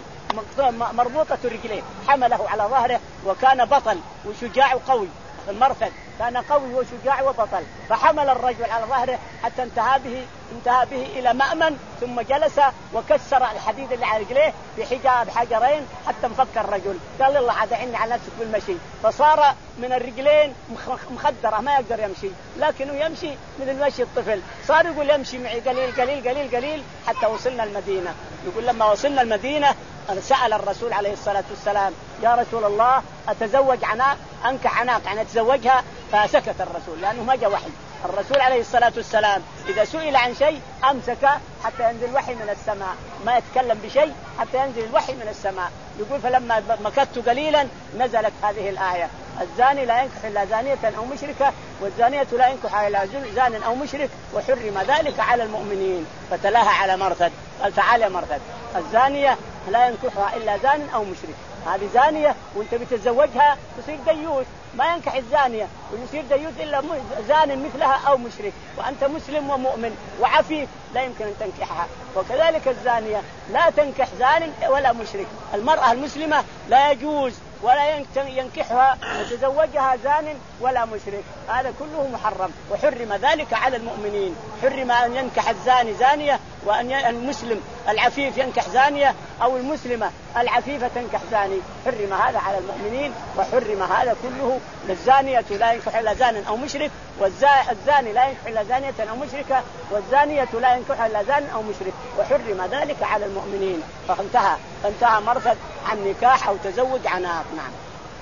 مربوطة رجليه حمله على ظهره وكان بطل وشجاع وقوي. المرثد كان قوي وشجاع وبطل فحمل الرجل على ظهره حتى انتهى به انتهى به إلى مأمن ثم جلس وكسر الحديد اللي على رجليه بحجاب حجرين حتى انفك الرجل. قال الله عاد عني على نفسك بالمشي فصار من الرجلين مخدرة ما يقدر يمشي لكنه يمشي مثل مشي الطفل صار يقول يمشي معي قليل قليل قليل قليل حتى وصلنا المدينة. يقول لما وصلنا المدينة سأل الرسول عليه الصلاة والسلام يا رسول الله أتزوج عناق أنكح عناق يعني أتزوجها؟ فسكت الرسول لأنه ما جاء وحي. الرسول عليه الصلاة والسلام إذا سئل عن شيء أمسك حتى ينزل الوحي من السماء ما يتكلم بشيء حتى ينزل الوحي من السماء. يقول فلما مكثت قليلا نزلت هذه الآية الزاني لا ينكح إلا زانية أو مشركة والزانية لا ينكح إلا زان أو مشرك وحرم ذلك على المؤمنين. فتلاها على مرثد قال تعال يا مرثد الزانية لا ينكحها إلا زان أو مشرك هذه زانية وانت بتتزوجها تصير ديوث ما ينكح الزانية ويصير ديوث إلا زان مثلها أو مشرك وأنت مسلم ومؤمن وعفيف لا يمكن أن تنكحها. وكذلك الزانية لا تنكح زان ولا مشرك. المرأة المسلمة لا يجوز ولا ينكحها وتزوجها زان ولا مشرك هذا كله محرم وحرم ذلك على المؤمنين. حرم أن ينكح الزاني زانية وأن المسلم العفيف ينكح زانية أو المسلمة العفيفة تنكح زاني حرم هذا على المؤمنين وحرم هذا كله. الزانية لا ينكح إلا زان أو مشرك والزاني لا ينكح إلا زانية أو مشركة والزانية لا ينكح إلا زان أو مشرك وحرم ذلك على المؤمنين. فانتهى فانتهى مرثد عن نكاح أو تزوج عناق. نعم.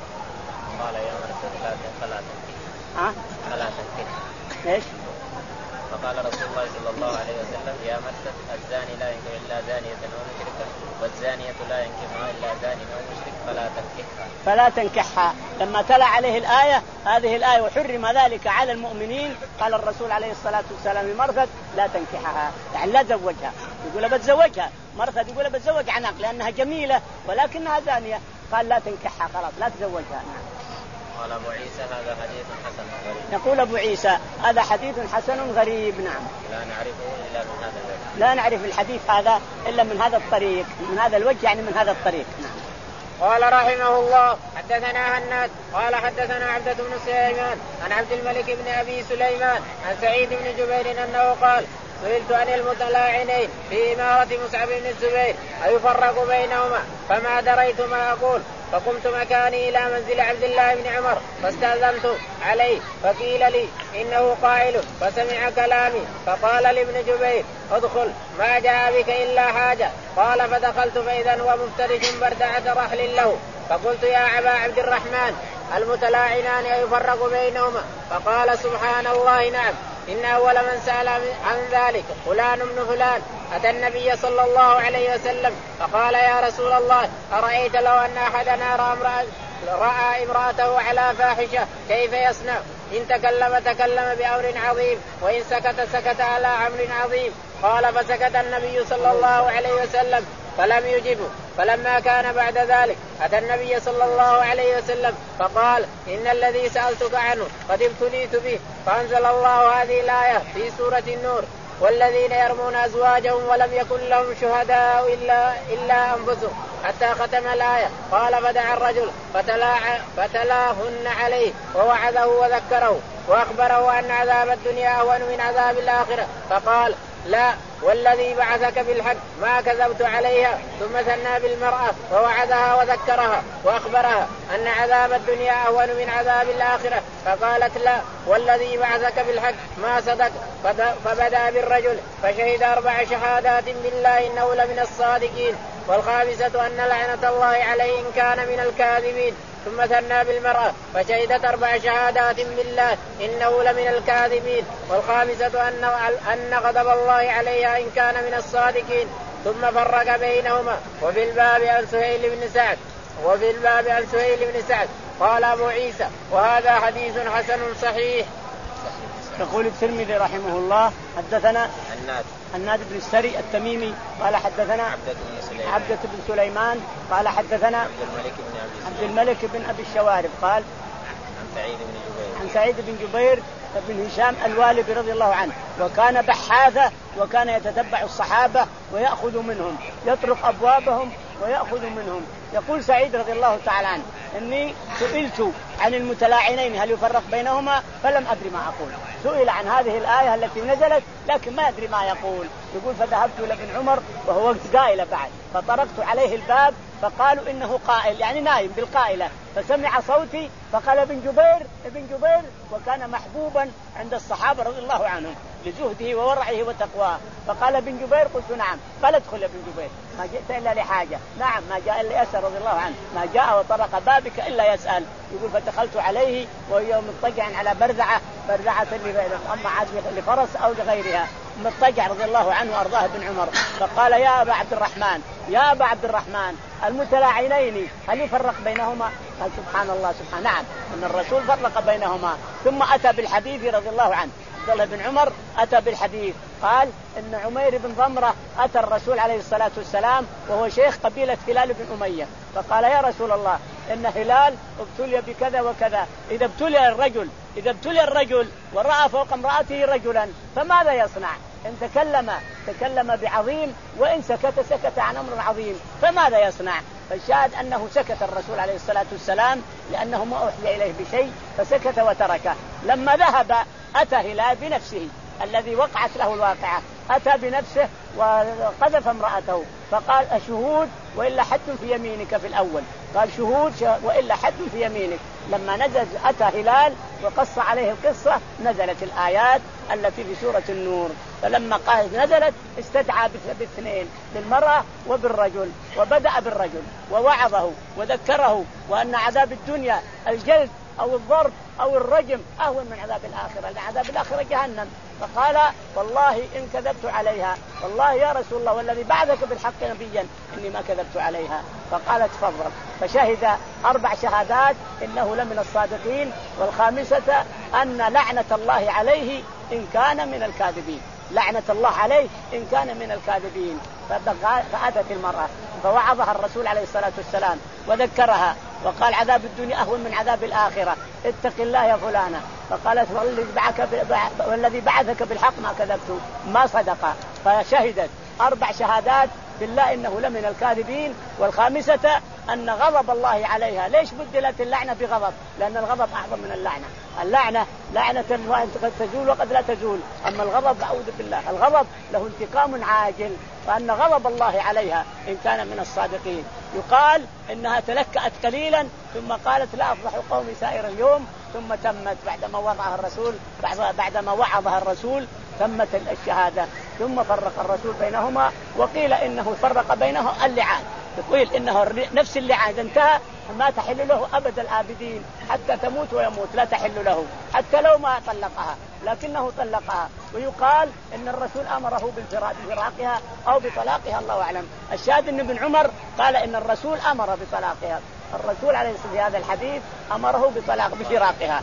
قال يا مرثد لا تنكح
ها
لا تنكح
ايش؟
فقال رسول الله صلى الله عليه وسلم يا مرثد الزاني لا ينكح إلا زانية أو مشركة والزانية لا ينكحها إلا زان أو مشرك فلا تنكحها
فلا تنكحها. لما تلا عليه الآية هذه الآية وحرم ذلك على المؤمنين قال الرسول عليه الصلاة والسلام لمرثد لا تنكحها يعني لا تزوجها. يقول بتزوجها مرثد يقول بتزوج عناق لأنها جميلة ولكنها زانية قال لا تنكحها خلاص لا تزوجها. نعم.
قال أبو عيسى هذا حديث حسن غريب.
يقول أبو عيسى هذا حديث حسن غريب. نعم.
لا نعرفه إلا من هذا الوجه.
لا نعرف الحديث هذا إلا من هذا الطريق، من هذا الوجه يعني من هذا الطريق. نعم.
قال رحمه الله حدثنا هناد قال حدثنا عبدة بن سليمان عن عبد الملك بن أبي سليمان عن سعيد بن جبير أنه قال سئلت عن المتلاعنين في إمارة مصعب بن الزبير أيفرق بينهما فما دريت ما أقول فقمت مكاني إلى منزل عبد الله بن عمر فاستأذنت عليه فقيل لي إنه قائل فسمع كلامي فقال لابن جبير ادخل ما جاء بك إلا حاجة. قال فدخلت فإذا هو مفترش بردعة رحل له فقلت يا أبا عبد الرحمن المتلاعنان أيفرق بينهما؟ فقال سبحان الله نعم إن أول من سأل عن ذلك فلان بن فلان أتى النبي صلى الله عليه وسلم فقال يا رسول الله أرأيت لو أن أحدنا رأى امرأته على فاحشة كيف يصنع؟ إن تكلم تكلم بأمر عظيم وإن سكت سكت على أمر عظيم. قال فسكت النبي صلى الله عليه وسلم فلم يجبه. فلما كان بعد ذلك أتى النبي صلى الله عليه وسلم فقال إن الذي سألتك عنه قد ابتليت به. فأنزل الله هذه الآية في سورة النور والذين يرمون أزواجهم ولم يكن لهم شهداء إلا, إلا أنفسهم حتى ختم الآية. قال فدعا الرجل فتلا فتلاهن عليه ووعظه وذكره وأخبره أن عذاب الدنيا أهون من عذاب الآخرة فقال لا والذي بعثك بالحق ما كذبت عليها. ثم ثنى بالمرأة ووعدها وذكرها وأخبرها أن عذاب الدنيا أهون من عذاب الآخرة فقالت لا والذي بعثك بالحق ما صدق. فبدأ بالرجل فشهد أربع شهادات بالله إنه لمن الصادقين والخامسة أن لعنة الله عليه إن كان من الكاذبين. ثم ثنى بالمرأة فشهدت أربع شهادات بالله إنه لمن الكاذبين والخامسة أن, أن غضب الله عليها إن كان من الصادقين. ثم فرق بينهما. وفي الباب عن سهيل بن سعد وفي الباب عن سهيل بن سعد قال أبو عيسى وهذا حديث حسن صحيح.
يقول الترمذي رحمه الله حدثنا
الناد
الناد بن السري التميمي قال حدثنا
عبدة بن سليمان,
عبدة بن سليمان قال حدثنا
عبد الملك بن أبي
عبد الملك بن أبي الشوارب قال
عن سعيد بن جبير
عن سعيد بن جبير بن هشام الوالبي رضي الله عنه وكان بحاثة وكان يتتبع الصحابة ويأخذ منهم يطرق أبوابهم ويأخذ منهم. يقول سعيد رضي الله تعالى عنه إني سئلت عن المتلاعنين هل يفرق بينهما فلم أدري ما أقول. سئل عن هذه الآية التي نزلت لكن ما أدري ما يقول. يقول فذهبت إلى ابن عمر وهو وقت قائلة بعد فطرقت عليه الباب فقالوا إنه قائل يعني نايم بالقائلة فسمع صوتي فقال ابن جبير ابن جبير وكان محبوبا عند الصحابة رضي الله عنهم لزهده وورعه وتقواه. فقال ابن جبير قلت نعم. قال ادخل يا ابن جبير ما جئت إلا لحاجة. نعم ما جاء إلا يسأل رضي الله عنه ما جاء وطرق بابك إلا يسأل. يقول فدخلت عليه وهي مضطجع على برزعة برزعة أما عاد لفرس أو لغيرها مضطجع رضي الله عنه وأرضاه ابن عمر. فقال يا أبا عبد الرحمن يا أبا عبد الرحمن المتلاعنين هل يفرق بينهما؟ قال سبحان الله سبحان نعم أن الرسول فرق بينهما. ثم أتى بالحديث رضي الله عنه عبد الله بن عمر أتى بالحديث قال إن عمير بن ضمرة أتى الرسول عليه الصلاة والسلام وهو شيخ قبيلة هلال بن أمية فقال يا رسول الله إن هلال ابتلي بكذا وكذا. إذا ابتلي الرجل إذا ابتلي الرجل ورأى فوق امرأته رجلا فماذا يصنع؟ إن تكلم تكلم بعظيم وإن سكت سكت عن أمر عظيم فماذا يصنع؟ فالشاهد أنه سكت الرسول عليه الصلاة والسلام لأنه ما أوحي إليه بشيء فسكت وتركه. لما ذهب أتى هلال بنفسه الذي وقعت له الواقعة أتى بنفسه وقذف امرأته فقال أشهود وإلا حد في يمينك. في الأول قال شهود وإلا حد في يمينك. لما نزل أتى هلال وقص عليه القصة نزلت الآيات التي في سورة النور. فلما قالت نزلت استدعى باثنين بالمرأة وبالرجل وبدأ بالرجل ووعظه وذكره وأن عذاب الدنيا الجلد أو الضرب أو الرجم أهون من عذاب الآخرة لأن عذاب الآخرة جهنم. فقال والله إن كذبت عليها والله يا رسول الله والذي بعثك بالحق نبيا إني ما كذبت عليها. فقالت تفضل. فشهد أربع شهادات إنه لمن الصادقين والخامسة أن لعنة الله عليه إن كان من الكاذبين. لعنة الله عليه إن كان من الكاذبين. فأتت المرأة فوعظها الرسول عليه الصلاة والسلام وذكرها وقال عذاب الدنيا أهون من عذاب الآخرة، اتق الله يا فلانة. فقالت والذي بعثك بالحق ما كذبت ما صدق، فشهدت أربع شهادات بالله إنه لمن الكاذبين. والخامسة أن غضب الله عليها. ليش بدلت اللعنة بغضب؟ لأن الغضب أعظم من اللعنة. اللعنة لعنة قد تزول وقد لا تزول، أما الغضب أعوذ بالله الغضب له انتقام عاجل، فأن غضب الله عليها إن كان من الصادقين. يقال إنها تلكأت قليلا ثم قالت لا أفضح قومي سائر اليوم، ثم تمت بعدما وضعها الرسول بعدما وعظها الرسول تمت الشهادة، ثم فرق الرسول بينهما. وقيل إنه فرق بينه اللعان، يقول إنه نفس اللعان إذا انتهى ما تحل له أبد الآبدين حتى تموت ويموت، لا تحل له حتى لو ما طلقها، لكنه طلقها. ويقال إن الرسول أمره بفراقها أو بطلاقها، الله أعلم. الشاهد إن ابن عمر قال إن الرسول أمر بطلاقها، الرسول عليه الصلاة والسلام في هذا الحديث أمره بطلاق بفراقها،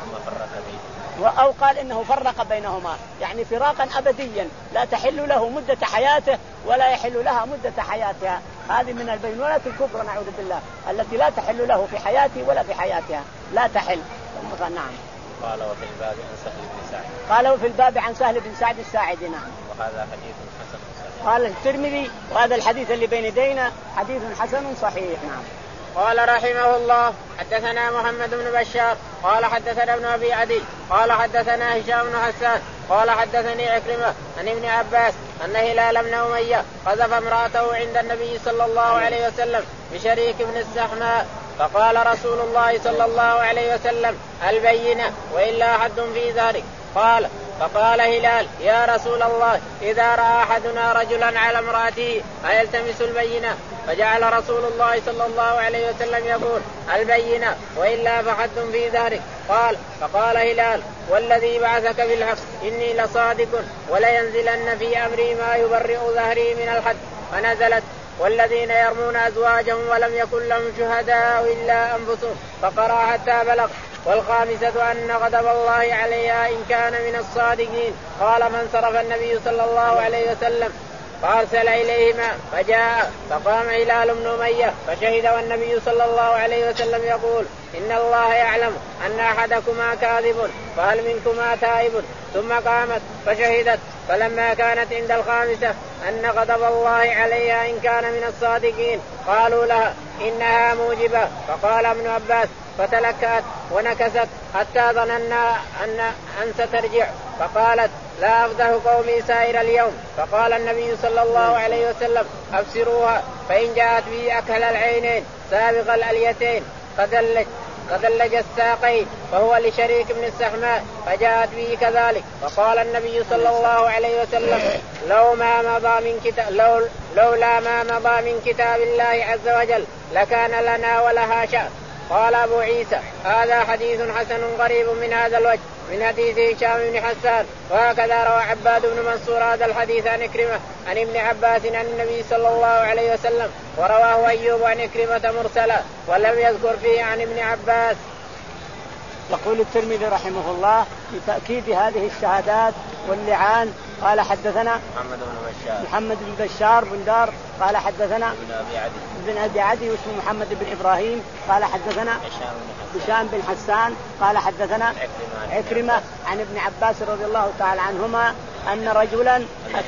أو قال إنه فرق بينهما يعني فراقا أبديا لا تحل له مدة حياته ولا يحل لها مدة حياتها. هذه من البينونات الكبرى نعوذ بالله التي لا تحل له في حياته ولا في حياتها، لا تحل. نعم.
قال وفي الباب عن سهل بن سعد
قال وفي الباب عن سهل بن سعد الساعدي. نعم.
وهذا حديث حسن صحيح.
قال الترمذي وهذا الحديث اللي بين يدينا حديث حسن صحيح. نعم.
قال رحمه الله حدثنا محمد بن بشار قال حدثنا ابن أبي عدي قال حدثنا هشام بن حسان قال حدثني عكرمة عن ابن عباس أن هلال بن أمية قذف امرأته عند النبي صلى الله عليه وسلم بشريك بن السحماء، فقال رسول الله صلى الله عليه وسلم البينة وإلا حد في ذلك. قال فقال هلال يا رسول الله إذا رأى أحدنا رجلا على امرأته أيلتمس البينة؟ فجعل رسول الله صلى الله عليه وسلم يقول البينة وإلا فحد في ذلك. قال فقال هلال والذي بعثك بالحق إني لصادق ولينزلن في أمري ما يبرئ ظهري من الحد. فنزلت والذين يرمون أزواجهم ولم يكن لهم شهداء إلا أنفسهم، فقرأ حتى بلغ. والخامسة أن غضب الله عليها إن كان من الصادقين. قال فانصرف النبي صلى الله عليه وسلم فأرسل إليهما فجاء فقام هلال بن أمية فشهد، والنبي صلى الله عليه وسلم يقول إن الله يعلم أن أحدكما كاذب فهل منكما تائب؟ ثم قامت فشهدت. فلما كانت عند الخامسة أن غضب الله عليها إن كان من الصادقين قالوا لها إنها موجبة. فقال ابن عباس فتلكأت ونكست حتى ظننا أن أن سترجع، فقالت لا أفضح قومي سائر اليوم. فقال النبي صلى الله عليه وسلم أبصروها فإن جاءت به أكل العينين سابق الأليتين قدلج الساقين فهو لشريك بن السحماء، فجاءت به كذلك. فقال النبي صلى الله عليه وسلم لو ما مضى من كتاب لو لولا ما مضى من كتاب الله عز وجل لكان لنا ولها شأن. قال أبو عيسى هذا حديث حسن غريب من هذا الوجه من حديث هشام بن حسان. وهكذا روى عباد بن منصور هذا الحديث عن عكرمة عن ابن عباس عن النبي صلى الله عليه وسلم، ورواه أيوب عن عكرمة مرسلا ولم يذكر فيه عن ابن عباس.
يقول الترمذي رحمه الله في تأكيد هذه الشهادات واللعان قال حدثنا
محمد بن بشار
محمد بن بشار بن دار قال حدثنا
ابن أبي عدي
ابن أبي عدي واسمه محمد بن إبراهيم قال حدثنا هشام بن حسان قال حدثنا عكرمة عن ابن عباس رضي الله تعالى عنهما أن رجلا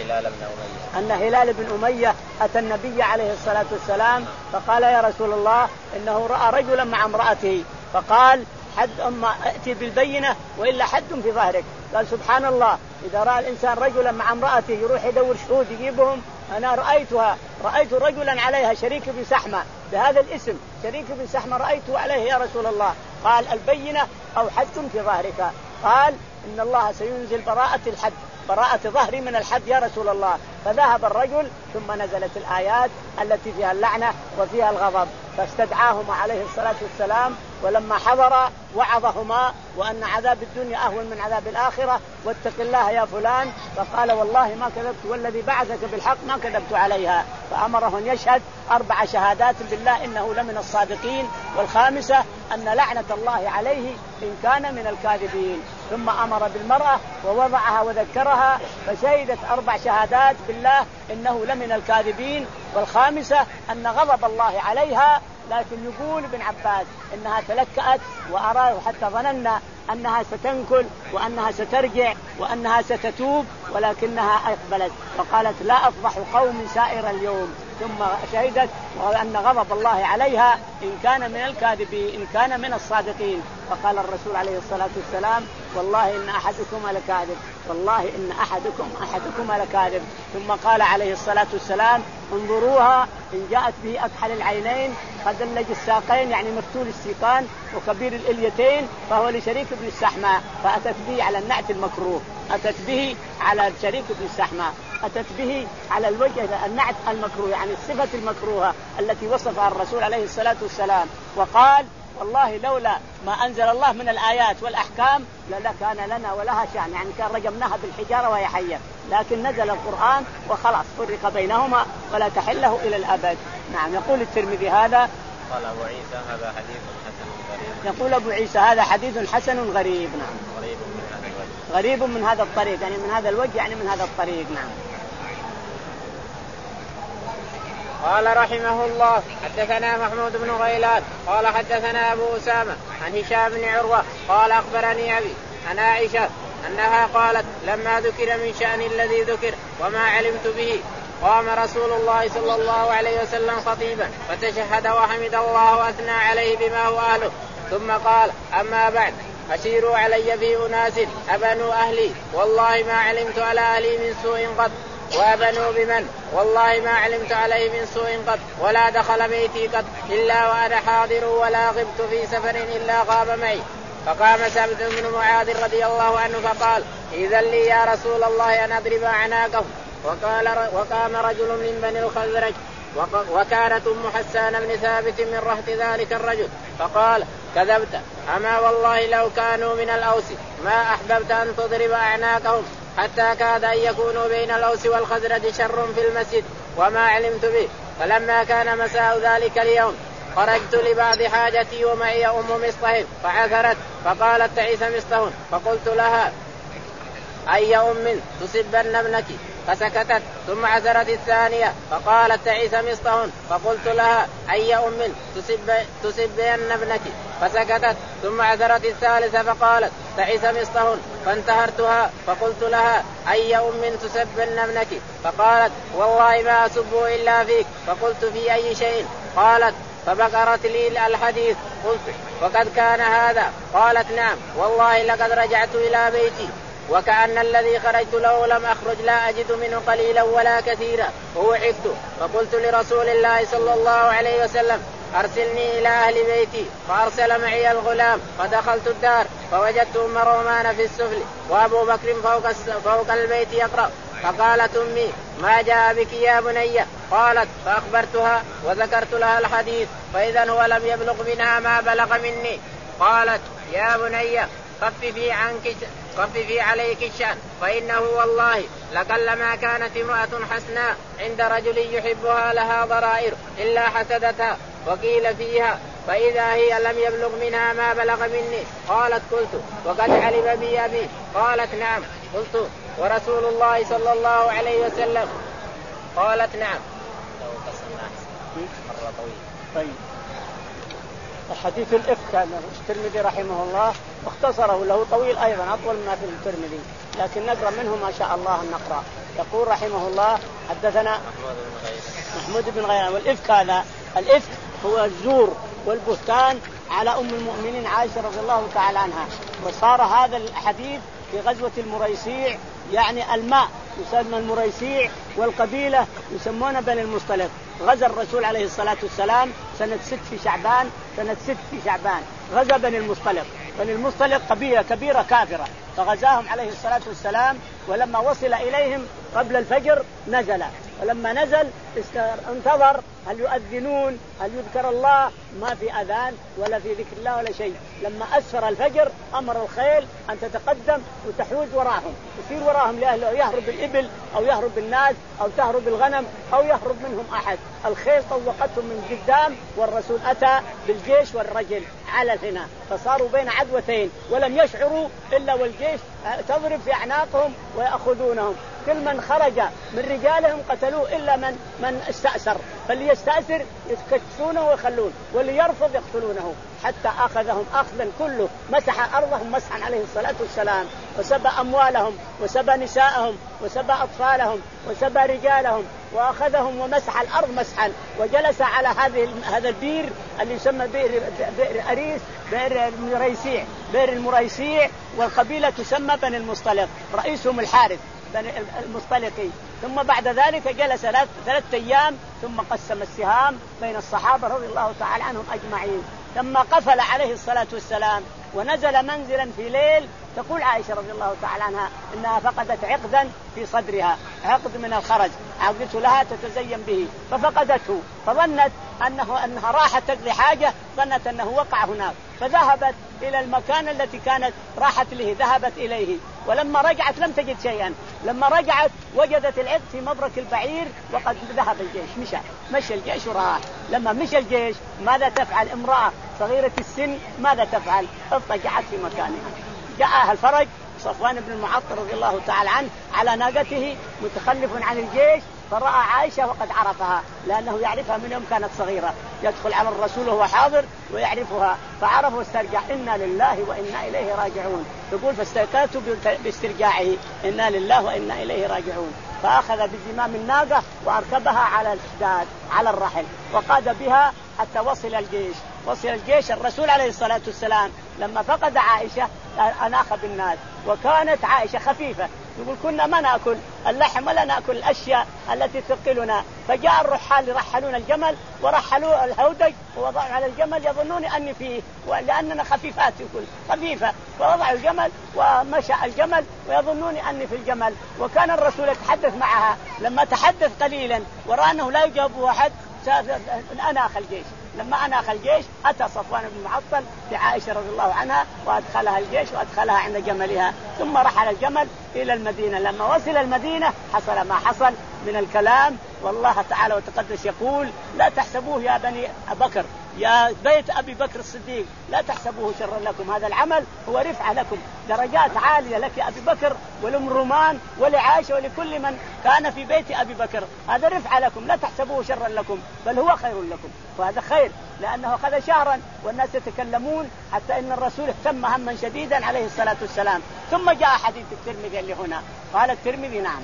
أن هلال بن أمية أتى النبي عليه الصلاة والسلام فقال يا رسول الله إنه رأى رجلا مع امرأته، فقال حد أما أتي بالبينة وإلا حد في ظهرك. قال سبحان الله إذا رأى الإنسان رجلا مع امرأته يروح يدور شهود يجيبهم. أنا رأيتها رأيت رجلا عليها شريك بن سحمة بهذا الاسم شريك بن سحمة رأيته عليه يا رسول الله. قال البينة أو حد في ظهرك. قال إن الله سينزل براءة الحد براءة ظهري من الحد يا رسول الله. فذهب الرجل ثم نزلت الآيات التي فيها اللعنة وفيها الغضب فاستدعاهما عليه الصلاة والسلام، ولما حضر وعظهما وأن عذاب الدنيا أهون من عذاب الآخرة واتق الله يا فلان. فقال والله ما كذبت والذي بعثك بالحق ما كذبت عليها. فأمره أن يشهد أربع شهادات بالله إنه لمن الصادقين. والخامسة أن لعنة الله عليه إن كان من الكاذبين. ثم أمر بالمرأة ووضعها وذكرها فشهدت أربع شهادات بالله إنه لمن الكاذبين. والخامسة أن غضب الله عليها لكن يقول ابن عباس إنها تلكأت وأراه حتى ظننا أنها ستنكل وأنها سترجع وأنها ستتوب، ولكنها أقبلت وقالت لا أفضح قوم سائر اليوم، ثم شهدت وأن غضب الله عليها إن كان من الكاذبين إن كان من الصادقين. فقال الرسول عليه الصلاة والسلام والله إن أحدكم لكاذب، والله إن أحدكم أحدكم لكاذب. ثم قال عليه الصلاة والسلام انظروها إن جاءت به أكحل العينين خدلج الساقين يعني مفتول السيقان وكبير الإليتين فهو لشريك بن السحماء، فأتت به على النعت المكروه، أتت به على شريك بن السحماء، أتت به على الوجه النعت المكروه يعني الصفة المكروهة التي وصفها الرسول عليه الصلاة والسلام. وقال والله لولا ما أنزل الله من الآيات والأحكام لكان لنا ولها شأن، يعني كان رجمناها بالحجارة وهي حية، لكن نزل القرآن وخلاص فرق بينهما ولا تحله إلى الأبد. نعم. يقول الترمذي هذا
قال أبو عيسى هذا حديث حسن غريب.
يقول أبو عيسى هذا حديث حسن غريب. نعم.
غريب من هذا الوجه.
غريب من هذا الطريق يعني من هذا الوجه يعني من هذا الطريق. نعم.
قال رحمه الله حدثنا محمود بن غيلان قال حدثنا أبو أسامة عن هشام بن عروة قال أخبرني أبي عن عائشة أنها قالت لما ذكر من شأن الذي ذكر وما علمت به قام رسول الله صلى الله عليه وسلم خطيبا فتشهد وحمد الله وأثنى عليه بما هو أهله ثم قال أما بعد أشيروا علي في أناس أبنوا أهلي والله ما علمت على أهلي من سوء قط وأبنوا بمن والله ما علمت عليه من سوء قط ولا دخل بيتي قط إلا وأنا حاضر ولا غبت في سفر إلا غاب معي. فقام سعد بن معاذ رضي الله عنه فقال إذن لي يا رسول الله أن أضرب أعناقهم. وقال وقام رجل من بني الخزرج وكانت أم حسان بن ثابت من رهط ذلك الرجل فقال كذبت أما والله لو كانوا من الأوس ما أحببت أن تضرب أعناقهم حتى كاد أن يكونوا بين الأوس والخزرج شر في المسجد وما علمت به. فلما كان مساء ذلك اليوم خرجت لبعض حاجتي ومعي أم مصطهن فعثرت فقالت تعيس مصطهن فقلت لها أي أم تسبن ابنك فسكتت ثم عثرت الثانية فقالت تعيس مصطهن فقلت لها أي أم تسب تسبن ابنك فسكتت ثم عثرت الثالثة فقالت تعيس مصطهن فانتهرتها فقلت لها أي أم تسبن ابنك فقالت والله ما أسب إلا فيك فقلت في أي شيء قالت فبكرت لي الحديث قلت وقد كان هذا قالت نعم والله لقد رجعت إلى بيتي وكأن الذي خرجت له لم أخرج لا أجد منه قليلا ولا كثيرا ووعدت فقلت لرسول الله صلى الله عليه وسلم أرسلني إلى أهل بيتي فأرسل معي الغلام فدخلت الدار فوجدت أم رومان في السفل وأبو بكر فوق, فوق البيت يقرأ فقالت أمي ما جاء بك يا بني قالت فأخبرتها وذكرت لها الحديث فإذا هو لم يبلغ منها ما بلغ مني. قالت يا بني خففي عنك خففي عليك الشأن فإنه والله لقلما كانت امرأة حسناء عند رجل يحبها لها ضرائر إلا حسدتها وقيل فيها فإذا هي لم يبلغ منها ما بلغ مني. قالت قلت وقد علم بي أبي قالت نعم قلت ورسول الله صلى الله عليه وسلم قالت نعم. مرة طويلة.
طيب الحديث الإفك كان الترمذي رحمه الله واختصره له طويل أيضا أطول ما في الترمذي لكن نقرأ منه ما شاء الله نقرأ. يقول رحمه الله حدثنا محمود بن غيلان. والإفك هذا الإفك هو الزور والبهتان على أم المؤمنين عائشة رضي الله تعالى عنها. وصار هذا الحديث في غزوة المريسيع يعني الماء يسمى المريسيع والقبيلة يسمون بني المصطلق. غزا الرسول عليه الصلاة والسلام سنة ست في شعبان سنة ست في شعبان غزا بني المصطلق. بني المصطلق قبيلة كبيرة كافرة فغزاهم عليه الصلاة والسلام ولما وصل إليهم قبل الفجر نزل ولما نزل انتظر هل يؤذنون هل يذكر الله ما في أذان ولا في ذكر الله ولا شيء. لما أسفر الفجر أمر الخيل أن تتقدم وتحوز وراهم يصير وراهم لأهله يهرب الإبل أو يهرب الناس أو تهرب الغنم أو يهرب منهم أحد. الخيل طوقتهم من قدام والرسول أتى بالجيش والرجل على الهنا فصاروا بين عدوتين ولم يشعروا إلا والجيش تضرب في أعناقهم ويأخذونهم كل من خرج من رجالهم قتلوه إلا من من استأسر، فاللي يستأسر يكتفونه ويخلون، واللي يرفض يقتلونه، حتى أخذهم أخذا كله، مسح أرضهم مسحا عليه الصلاة والسلام، وسبى أموالهم وسبى نساءهم وسبى أطفالهم وسبى رجالهم، وأخذهم ومسح الأرض مسحا، وجلس على هذه هذا البير اللي يسمى بئر بئر أريس، بئر المريسيع، بئر المريسيع، والقبيلة تسمى بني المصطلق، رئيسهم الحارث بني المصطلقي. ثم بعد ذلك جلس ثلاث ثلاث أيام، ثم قسم السهام بين الصحابة رضي الله تعالى عنهم أجمعين. ثم قفل عليه الصلاة والسلام ونزل منزلا في ليل. تقول عائشة رضي الله تعالى عنها إنها فقدت عقدا في صدرها، عقد من الخرج عقدته لها تتزين به، ففقدته، فظنت أنه أنها راحت تقضي حاجة، ظنت أنه وقع هناك، فذهبت إلى المكان التي كانت راحت له، ذهبت إليه، ولما رجعت لم تجد شيئا. لما رجعت وجدت العقد في مبرك البعير، وقد ذهب الجيش، مشى مشى الجيش وراح. لما مشى الجيش ماذا تفعل امرأة صغيرة السن؟ ماذا تفعل؟ اضطجعت في مكانها. جاءها الفرج صفوان بن المعطل رضي الله تعالى عنه على ناقته متخلف عن الجيش، فرأى عائشة وقد عرفها، لأنه يعرفها من يوم كانت صغيرة، يدخل على الرسول وهو حاضر ويعرفها، فعرف واسترجع، إنا لله وإنا إليه راجعون. تقول فاستيقظت باسترجاعه، إنا لله وإنا إليه راجعون. فأخذ بزمام الناقة وأركبها على الحداد على الرحل، وقاد بها حتى وصل الجيش. وصل الجيش الرسول عليه الصلاة والسلام لما فقد عائشة أناخ بالناس، وكانت عائشة خفيفة، يقول كنا ما نأكل اللحم ولا نأكل الأشياء التي تثقلنا، فجاء الرحال يرحلون الجمل ورحلوا الهودج ووضعوا على الجمل يظنون أني فيه، لأننا خفيفات، يقول خفيفة، ووضعوا الجمل ومشى الجمل ويظنون أني في الجمل. وكان الرسول يتحدث معها، لما تحدث قليلا ورأى أنه لا يجاوب أحد أناخ الجيش. لما أناخ الجيش أتى صفوان بن معطل بعائشة رضي الله عنها وأدخلها الجيش وأدخلها عند جملها، ثم رحل الجمل إلى المدينة. لما وصل المدينة حصل ما حصل من الكلام، والله تعالى وتقدس يقول لا تحسبوه يا بني بكر، يا بيت أبي بكر الصديق، لا تحسبوه شرا لكم، هذا العمل هو رفعة لكم، درجات عالية لك أبي بكر ولأم رومان ولعائشة ولكل من كان في بيت أبي بكر، هذا رفعة لكم، لا تحسبوه شرا لكم بل هو خير لكم. وهذا خير لأنه أخذ شهرا والناس يتكلمون، حتى إن الرسول اهتم هما شديدا عليه الصلاة والسلام. ثم جاء حديث الترمذي اللي هنا، قال الترمذي نعم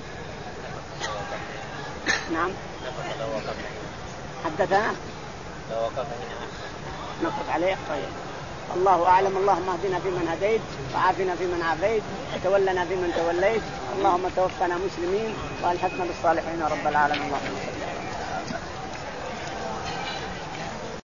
نعم حدثنا نقف عليه. طيب الله أعلم. اللهم اهدنا فيمن هديت، وعافنا فيمن عافيت، وتولنا فيمن توليت، اللهم توفنا مسلمين والحقنا بالصالحين رب العالمين.